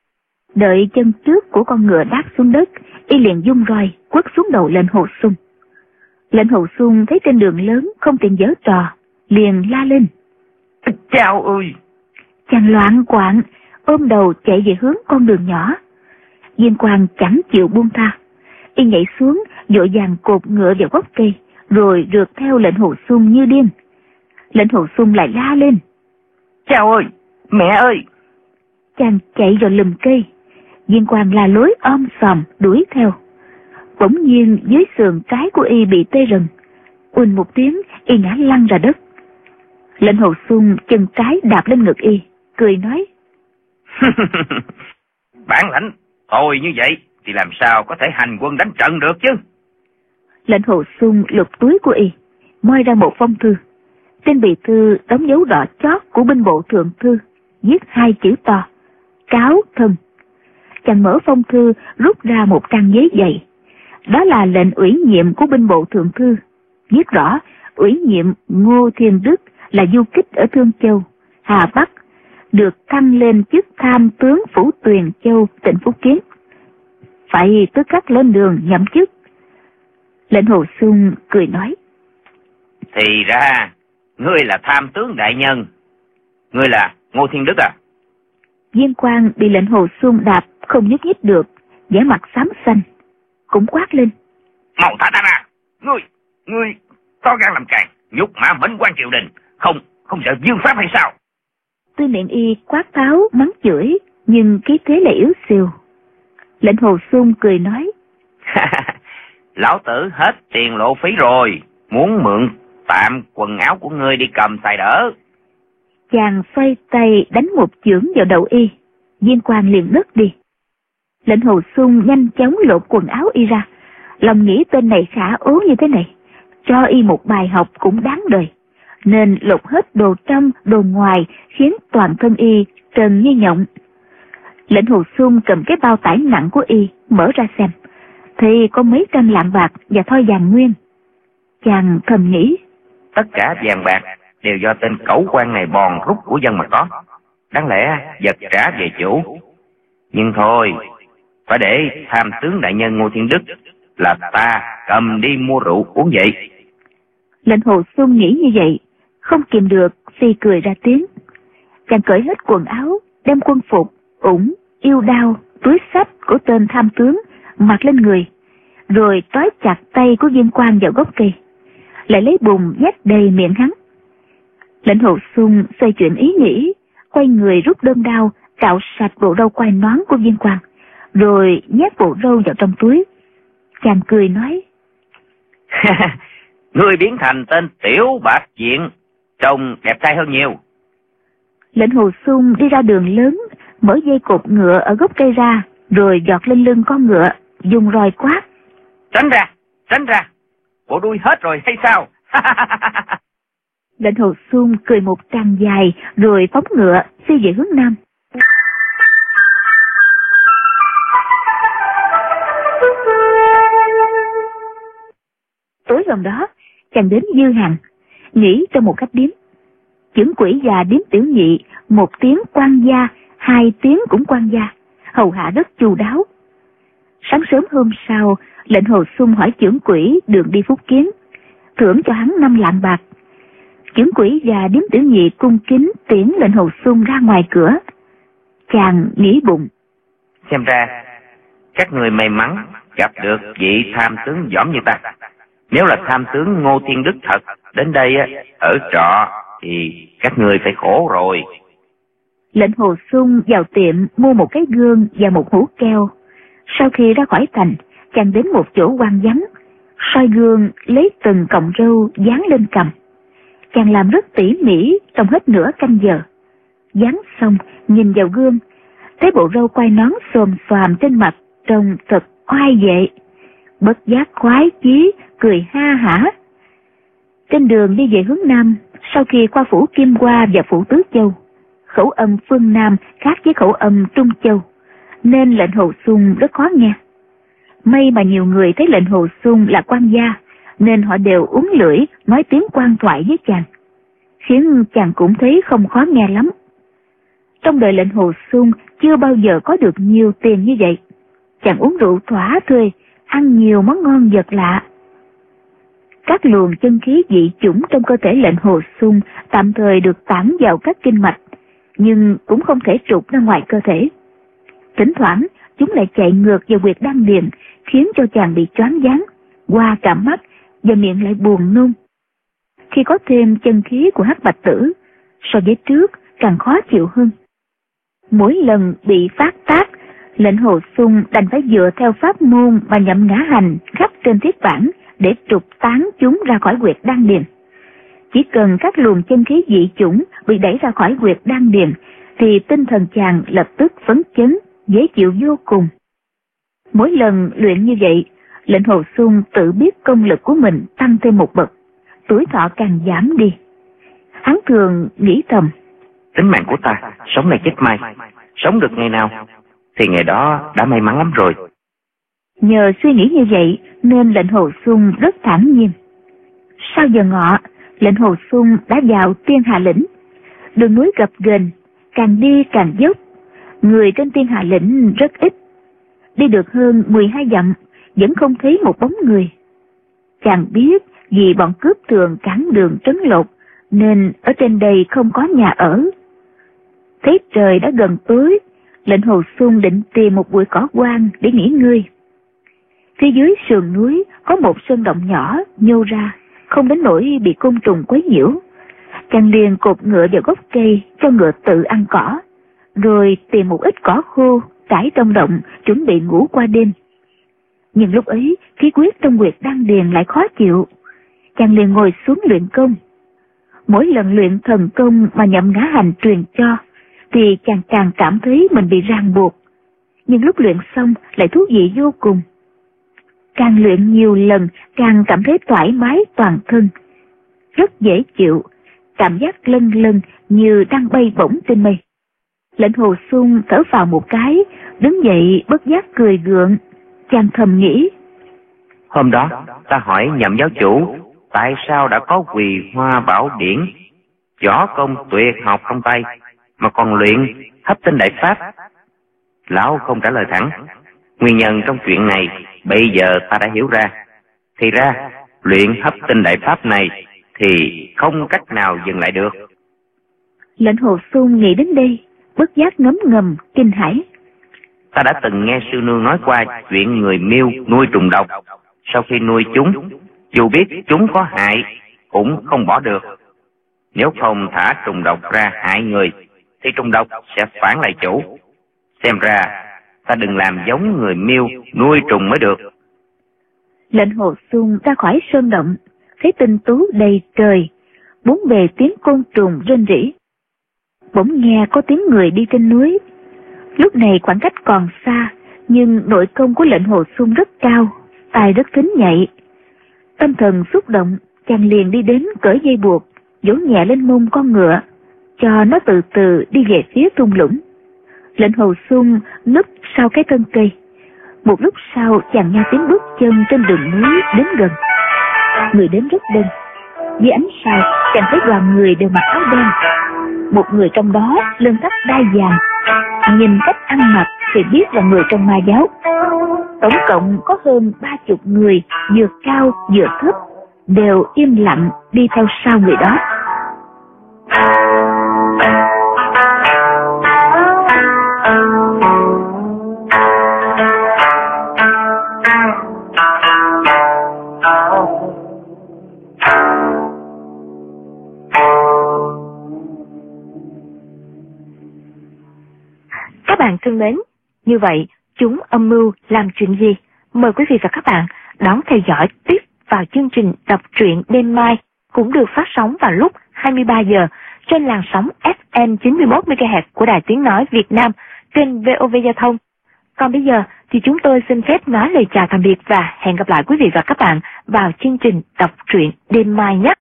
Đợi chân trước của con ngựa đáp xuống đất, y liền dung roi quất xuống đầu Lệnh Hồ Xuân. Lệnh Hồ Xuân thấy trên đường lớn không tiện giở trò, liền la lên: Chao ơi! Chàng loạn quạng ôm đầu chạy về hướng con đường nhỏ. Viên quan chẳng chịu buông tha, y nhảy xuống vội vàng cột ngựa vào gốc cây, rồi rượt theo Lệnh Hồ Xuân như điên. Lệnh Hồ Xuân lại la lên: Chao ơi! Mẹ ơi! Chàng chạy vào lùm cây. Viên quan la lối om sòm đuổi theo. Bỗng nhiên dưới sườn trái của y bị tê rần, uỳnh một tiếng y ngã lăn ra đất. Lệnh Hồ Xuân chân trái đạp lên ngực y, cười nói: Bản lãnh thôi như vậy thì làm sao có thể hành quân đánh trận được chứ? Lệnh Hồ Xuân lục túi của y, moi ra một phong thư. Trên bì thư đóng dấu đỏ chót của binh bộ thượng thư, viết 2 chữ to: Cáo thân. Chàng mở phong thư rút ra một trang giấy dày. Đó là lệnh ủy nhiệm của binh bộ thượng thư, viết rõ ủy nhiệm Ngô Thiên Đức là du kích ở Thương Châu, Hà Bắc, được thăng lên chức tham tướng phủ Tuyền Châu, tỉnh Phúc Kiến, phải tư cách lên đường nhậm chức. Lệnh Hồ Xuân cười nói: Thì ra ngươi là tham tướng đại nhân, ngươi là Ngô Thiên Đức à? Viên quan bị Lệnh Hồ Xuân đạp không nhúc nhích được, vẻ mặt xám xanh, cũng quát lên: Mau thả ta ra! Ngươi to gan làm càn, nhục mạ mệnh quan triều đình, không sợ vương pháp hay sao? Tuy miệng y quát tháo mắng chửi, nhưng khí thế lại yếu xìu. Lệnh Hồ Xuân cười nói: Lão tử hết tiền lộ phí rồi, muốn mượn tạm quần áo của ngươi đi cầm xài đỡ. Chàng xoay tay đánh một chưởng vào đầu y, Viên Quang liền ngất đi. Lệnh Hồ Xuân nhanh chóng lột quần áo y ra, lòng nghĩ tên này khả ố như thế này, cho y một bài học cũng đáng đời, nên lột hết đồ trong đồ ngoài, khiến toàn thân y trần như nhộng. Lệnh Hồ Xuân cầm cái bao tải nặng của y mở ra xem, thì có mấy trăm lạng bạc và thoi vàng nguyên. Chàng thầm nghĩ, tất cả vàng bạc đều do tên cẩu quan này bòn rút của dân mà có, đáng lẽ vật trả về chủ. Nhưng thôi, phải để tham tướng đại nhân Ngô Thiên Đức là ta cầm đi mua rượu uống vậy. Lệnh Hồ Xuân nghĩ như vậy, không kìm được phi cười ra tiếng. Chàng cởi hết quần áo, đem quân phục, ủng, yêu đao, túi xách của tên tham tướng mặc lên người, rồi trói chặt tay của Viên Quang vào gốc cây, lại lấy bùn nhét đầy miệng hắn. Lệnh Hồ Xuân xoay chuyển ý nghĩ, quay người rút đơn đao cạo sạch bộ râu quai nón của Viên Quang, rồi nhét bộ râu vào trong túi. Chàng cười nói, ngươi biến thành tên tiểu bạch diện, trông đẹp trai hơn nhiều. Lệnh Hồ Xuân đi ra đường lớn, mở dây cột ngựa ở gốc cây ra, rồi giọt lên lưng con ngựa, dùng roi quát, tránh ra, bộ đuôi hết rồi hay sao? Lệnh Hồ Xuân cười một tràng dài, rồi phóng ngựa phi về hướng nam. Tối hôm đó, chàng đến Dư Hằng, nghỉ trong một khách điếm. Chưởng quỷ và điếm tiểu nhị, một tiếng quan gia, hai tiếng cũng quan gia, hầu hạ rất chu đáo. Sáng sớm hôm sau, Lệnh Hồ Xuân hỏi chưởng quỷ đường đi Phúc Kiến, thưởng cho hắn 5 lạng bạc. Chưởng quỷ và điếm tiểu nhị cung kính tiễn Lệnh Hồ Xuân ra ngoài cửa. Chàng nghĩ bụng, xem ra các người may mắn gặp được vị tham tướng dõm như ta. Nếu là tham tướng Ngô Thiên Đức thật đến đây ở trọ thì các người phải khổ rồi. Lệnh Hồ Xuân vào tiệm mua một cái gương và một hũ keo. Sau khi ra khỏi thành, chàng đến một chỗ hoang vắng, soi gương lấy từng cọng râu dán lên cằm. Chàng làm rất tỉ mỉ trong hết nửa canh giờ. Dán xong, nhìn vào gương, thấy bộ râu quai nón xồm xoàm trên mặt trông thật oai vệ. Bất giác khoái chí, cười ha hả. Trên đường đi về hướng nam, sau khi qua phủ Kim Hoa và phủ Tứ Châu, khẩu âm phương Nam khác với khẩu âm Trung Châu, nên Lệnh Hồ Xuân rất khó nghe. May mà nhiều người thấy Lệnh Hồ Xuân là quan gia, nên họ đều uốn lưỡi nói tiếng quan thoại với chàng, khiến chàng cũng thấy không khó nghe lắm. Trong đời Lệnh Hồ Xuân chưa bao giờ có được nhiều tiền như vậy. Chàng uống rượu thỏa thuê, ăn nhiều món ngon vật lạ. Các luồng chân khí dị chủng trong cơ thể Lệnh Hồ Xuân tạm thời được tản vào các kinh mạch, nhưng cũng không thể trục ra ngoài cơ thể. Thỉnh thoảng chúng lại chạy ngược vào huyệt đan điền, khiến cho chàng bị choáng váng, qua cả mắt và miệng lại buồn nôn. Khi có thêm chân khí của Hắc Bạch Tử, so với trước càng khó chịu hơn. Mỗi lần bị phát tác, Lệnh Hồ Xuân đành phải dựa theo pháp môn mà nhậm ngã hành khắc trên thiết bản để trục tán chúng ra khỏi huyệt đan điền. Chỉ cần các luồng chân khí dị chủng bị đẩy ra khỏi huyệt đan điền, thì tinh thần chàng lập tức phấn chấn, dễ chịu vô cùng. Mỗi lần luyện như vậy, Lệnh Hồ Xuân tự biết công lực của mình tăng thêm một bậc, tuổi thọ càng giảm đi. Hắn thường nghĩ thầm, tính mạng của ta sống này chết mai, sống được ngày nào thì ngày đó đã may mắn lắm rồi. Nhờ suy nghĩ như vậy nên Lệnh Hồ Xuân rất thản nhiên. Sau giờ ngọ, Lệnh Hồ Xuân đã vào Tiên Hà Lĩnh. Đường núi gập ghềnh, càng đi càng dốc. Người trên Tiên Hà Lĩnh rất ít. Đi được hơn 12 dặm, vẫn không thấy một bóng người. Chàng biết vì bọn cướp thường cản đường trấn lột, nên ở trên đây không có nhà ở. Thấy trời đã gần tối, Lệnh Hồ Xuân định tìm một bụi cỏ hoang để nghỉ ngơi. Phía dưới sườn núi có một sơn động nhỏ nhô ra, không đến nỗi bị côn trùng quấy nhiễu. Chàng liền cột ngựa vào gốc cây cho ngựa tự ăn cỏ, rồi tìm một ít cỏ khô trải trong động chuẩn bị ngủ qua đêm. Nhưng lúc ấy, khí huyết trong huyệt đan điền lại khó chịu. Chàng liền ngồi xuống luyện công. Mỗi lần luyện thần công mà Nhậm Ngã Hành truyền cho, thì chàng càng cảm thấy mình bị ràng buộc. Nhưng lúc luyện xong lại thú vị vô cùng. Càng luyện nhiều lần, càng cảm thấy thoải mái toàn thân. Rất dễ chịu, cảm giác lân lân như đang bay bổng trên mây. Lệnh Hồ Xuân thở vào một cái, đứng dậy bất giác cười gượng. Chàng thầm nghĩ: Hôm đó ta hỏi Nhậm giáo chủ tại sao đã có Quỳ Hoa Bảo Điển, võ công tuyệt học trong tay, mà còn luyện Hấp Tinh Đại Pháp. Lão không trả lời thẳng. Nguyên nhân trong chuyện này bây giờ ta đã hiểu ra. Thì ra luyện Hấp Tinh Đại Pháp này thì không cách nào dừng lại được. Lệnh Hồ Xuân nghĩ đến đây, bất giác ngấm ngầm kinh hãi. Ta đã từng nghe sư nương nói qua chuyện người Miêu nuôi trùng độc. Sau khi nuôi chúng, dù biết chúng có hại cũng không bỏ được. Nếu không thả trùng độc ra hại người thì trùng độc sẽ phản lại chủ. Xem ra ta đừng làm giống người Miêu nuôi trùng mới được. Lệnh Hồ Xuân ra khỏi sơn động, thấy tinh tú đầy trời, bốn bề tiếng côn trùng rên rỉ. Bỗng nghe có tiếng người đi trên núi. Lúc này khoảng cách còn xa, nhưng nội công của Lệnh Hồ Xuân rất cao, tài rất thính nhạy. Tâm thần xúc động, chàng liền đi đến cởi dây buộc, vỗ nhẹ lên mông con ngựa, cho nó từ từ đi về phía thung lũng. Lệnh Hồ Xuân núp sau cái thân cây. Một lúc sau chàng nghe tiếng bước chân trên đường núi đến gần. Người đến rất đông. Dưới ánh sao chàng thấy đoàn người đều mặc áo đen. Một người trong đó lưng thắt đai vàng, nhìn cách ăn mặc thì biết là người trong Ma giáo. Tổng cộng có hơn 30 người, vừa cao vừa thấp, đều im lặng đi theo sau người đó. Các bạn thân mến, như vậy chúng âm mưu làm chuyện gì? Mời quý vị và các bạn đón theo dõi tiếp vào chương trình đọc truyện đêm mai, cũng được phát sóng vào lúc 23 giờ trên làn sóng FM 91 MHz của Đài Tiếng nói Việt Nam trên VOV Giao thông. Còn bây giờ thì chúng tôi xin phép nói lời chào tạm biệt và hẹn gặp lại quý vị và các bạn vào chương trình đọc truyện đêm mai nhé.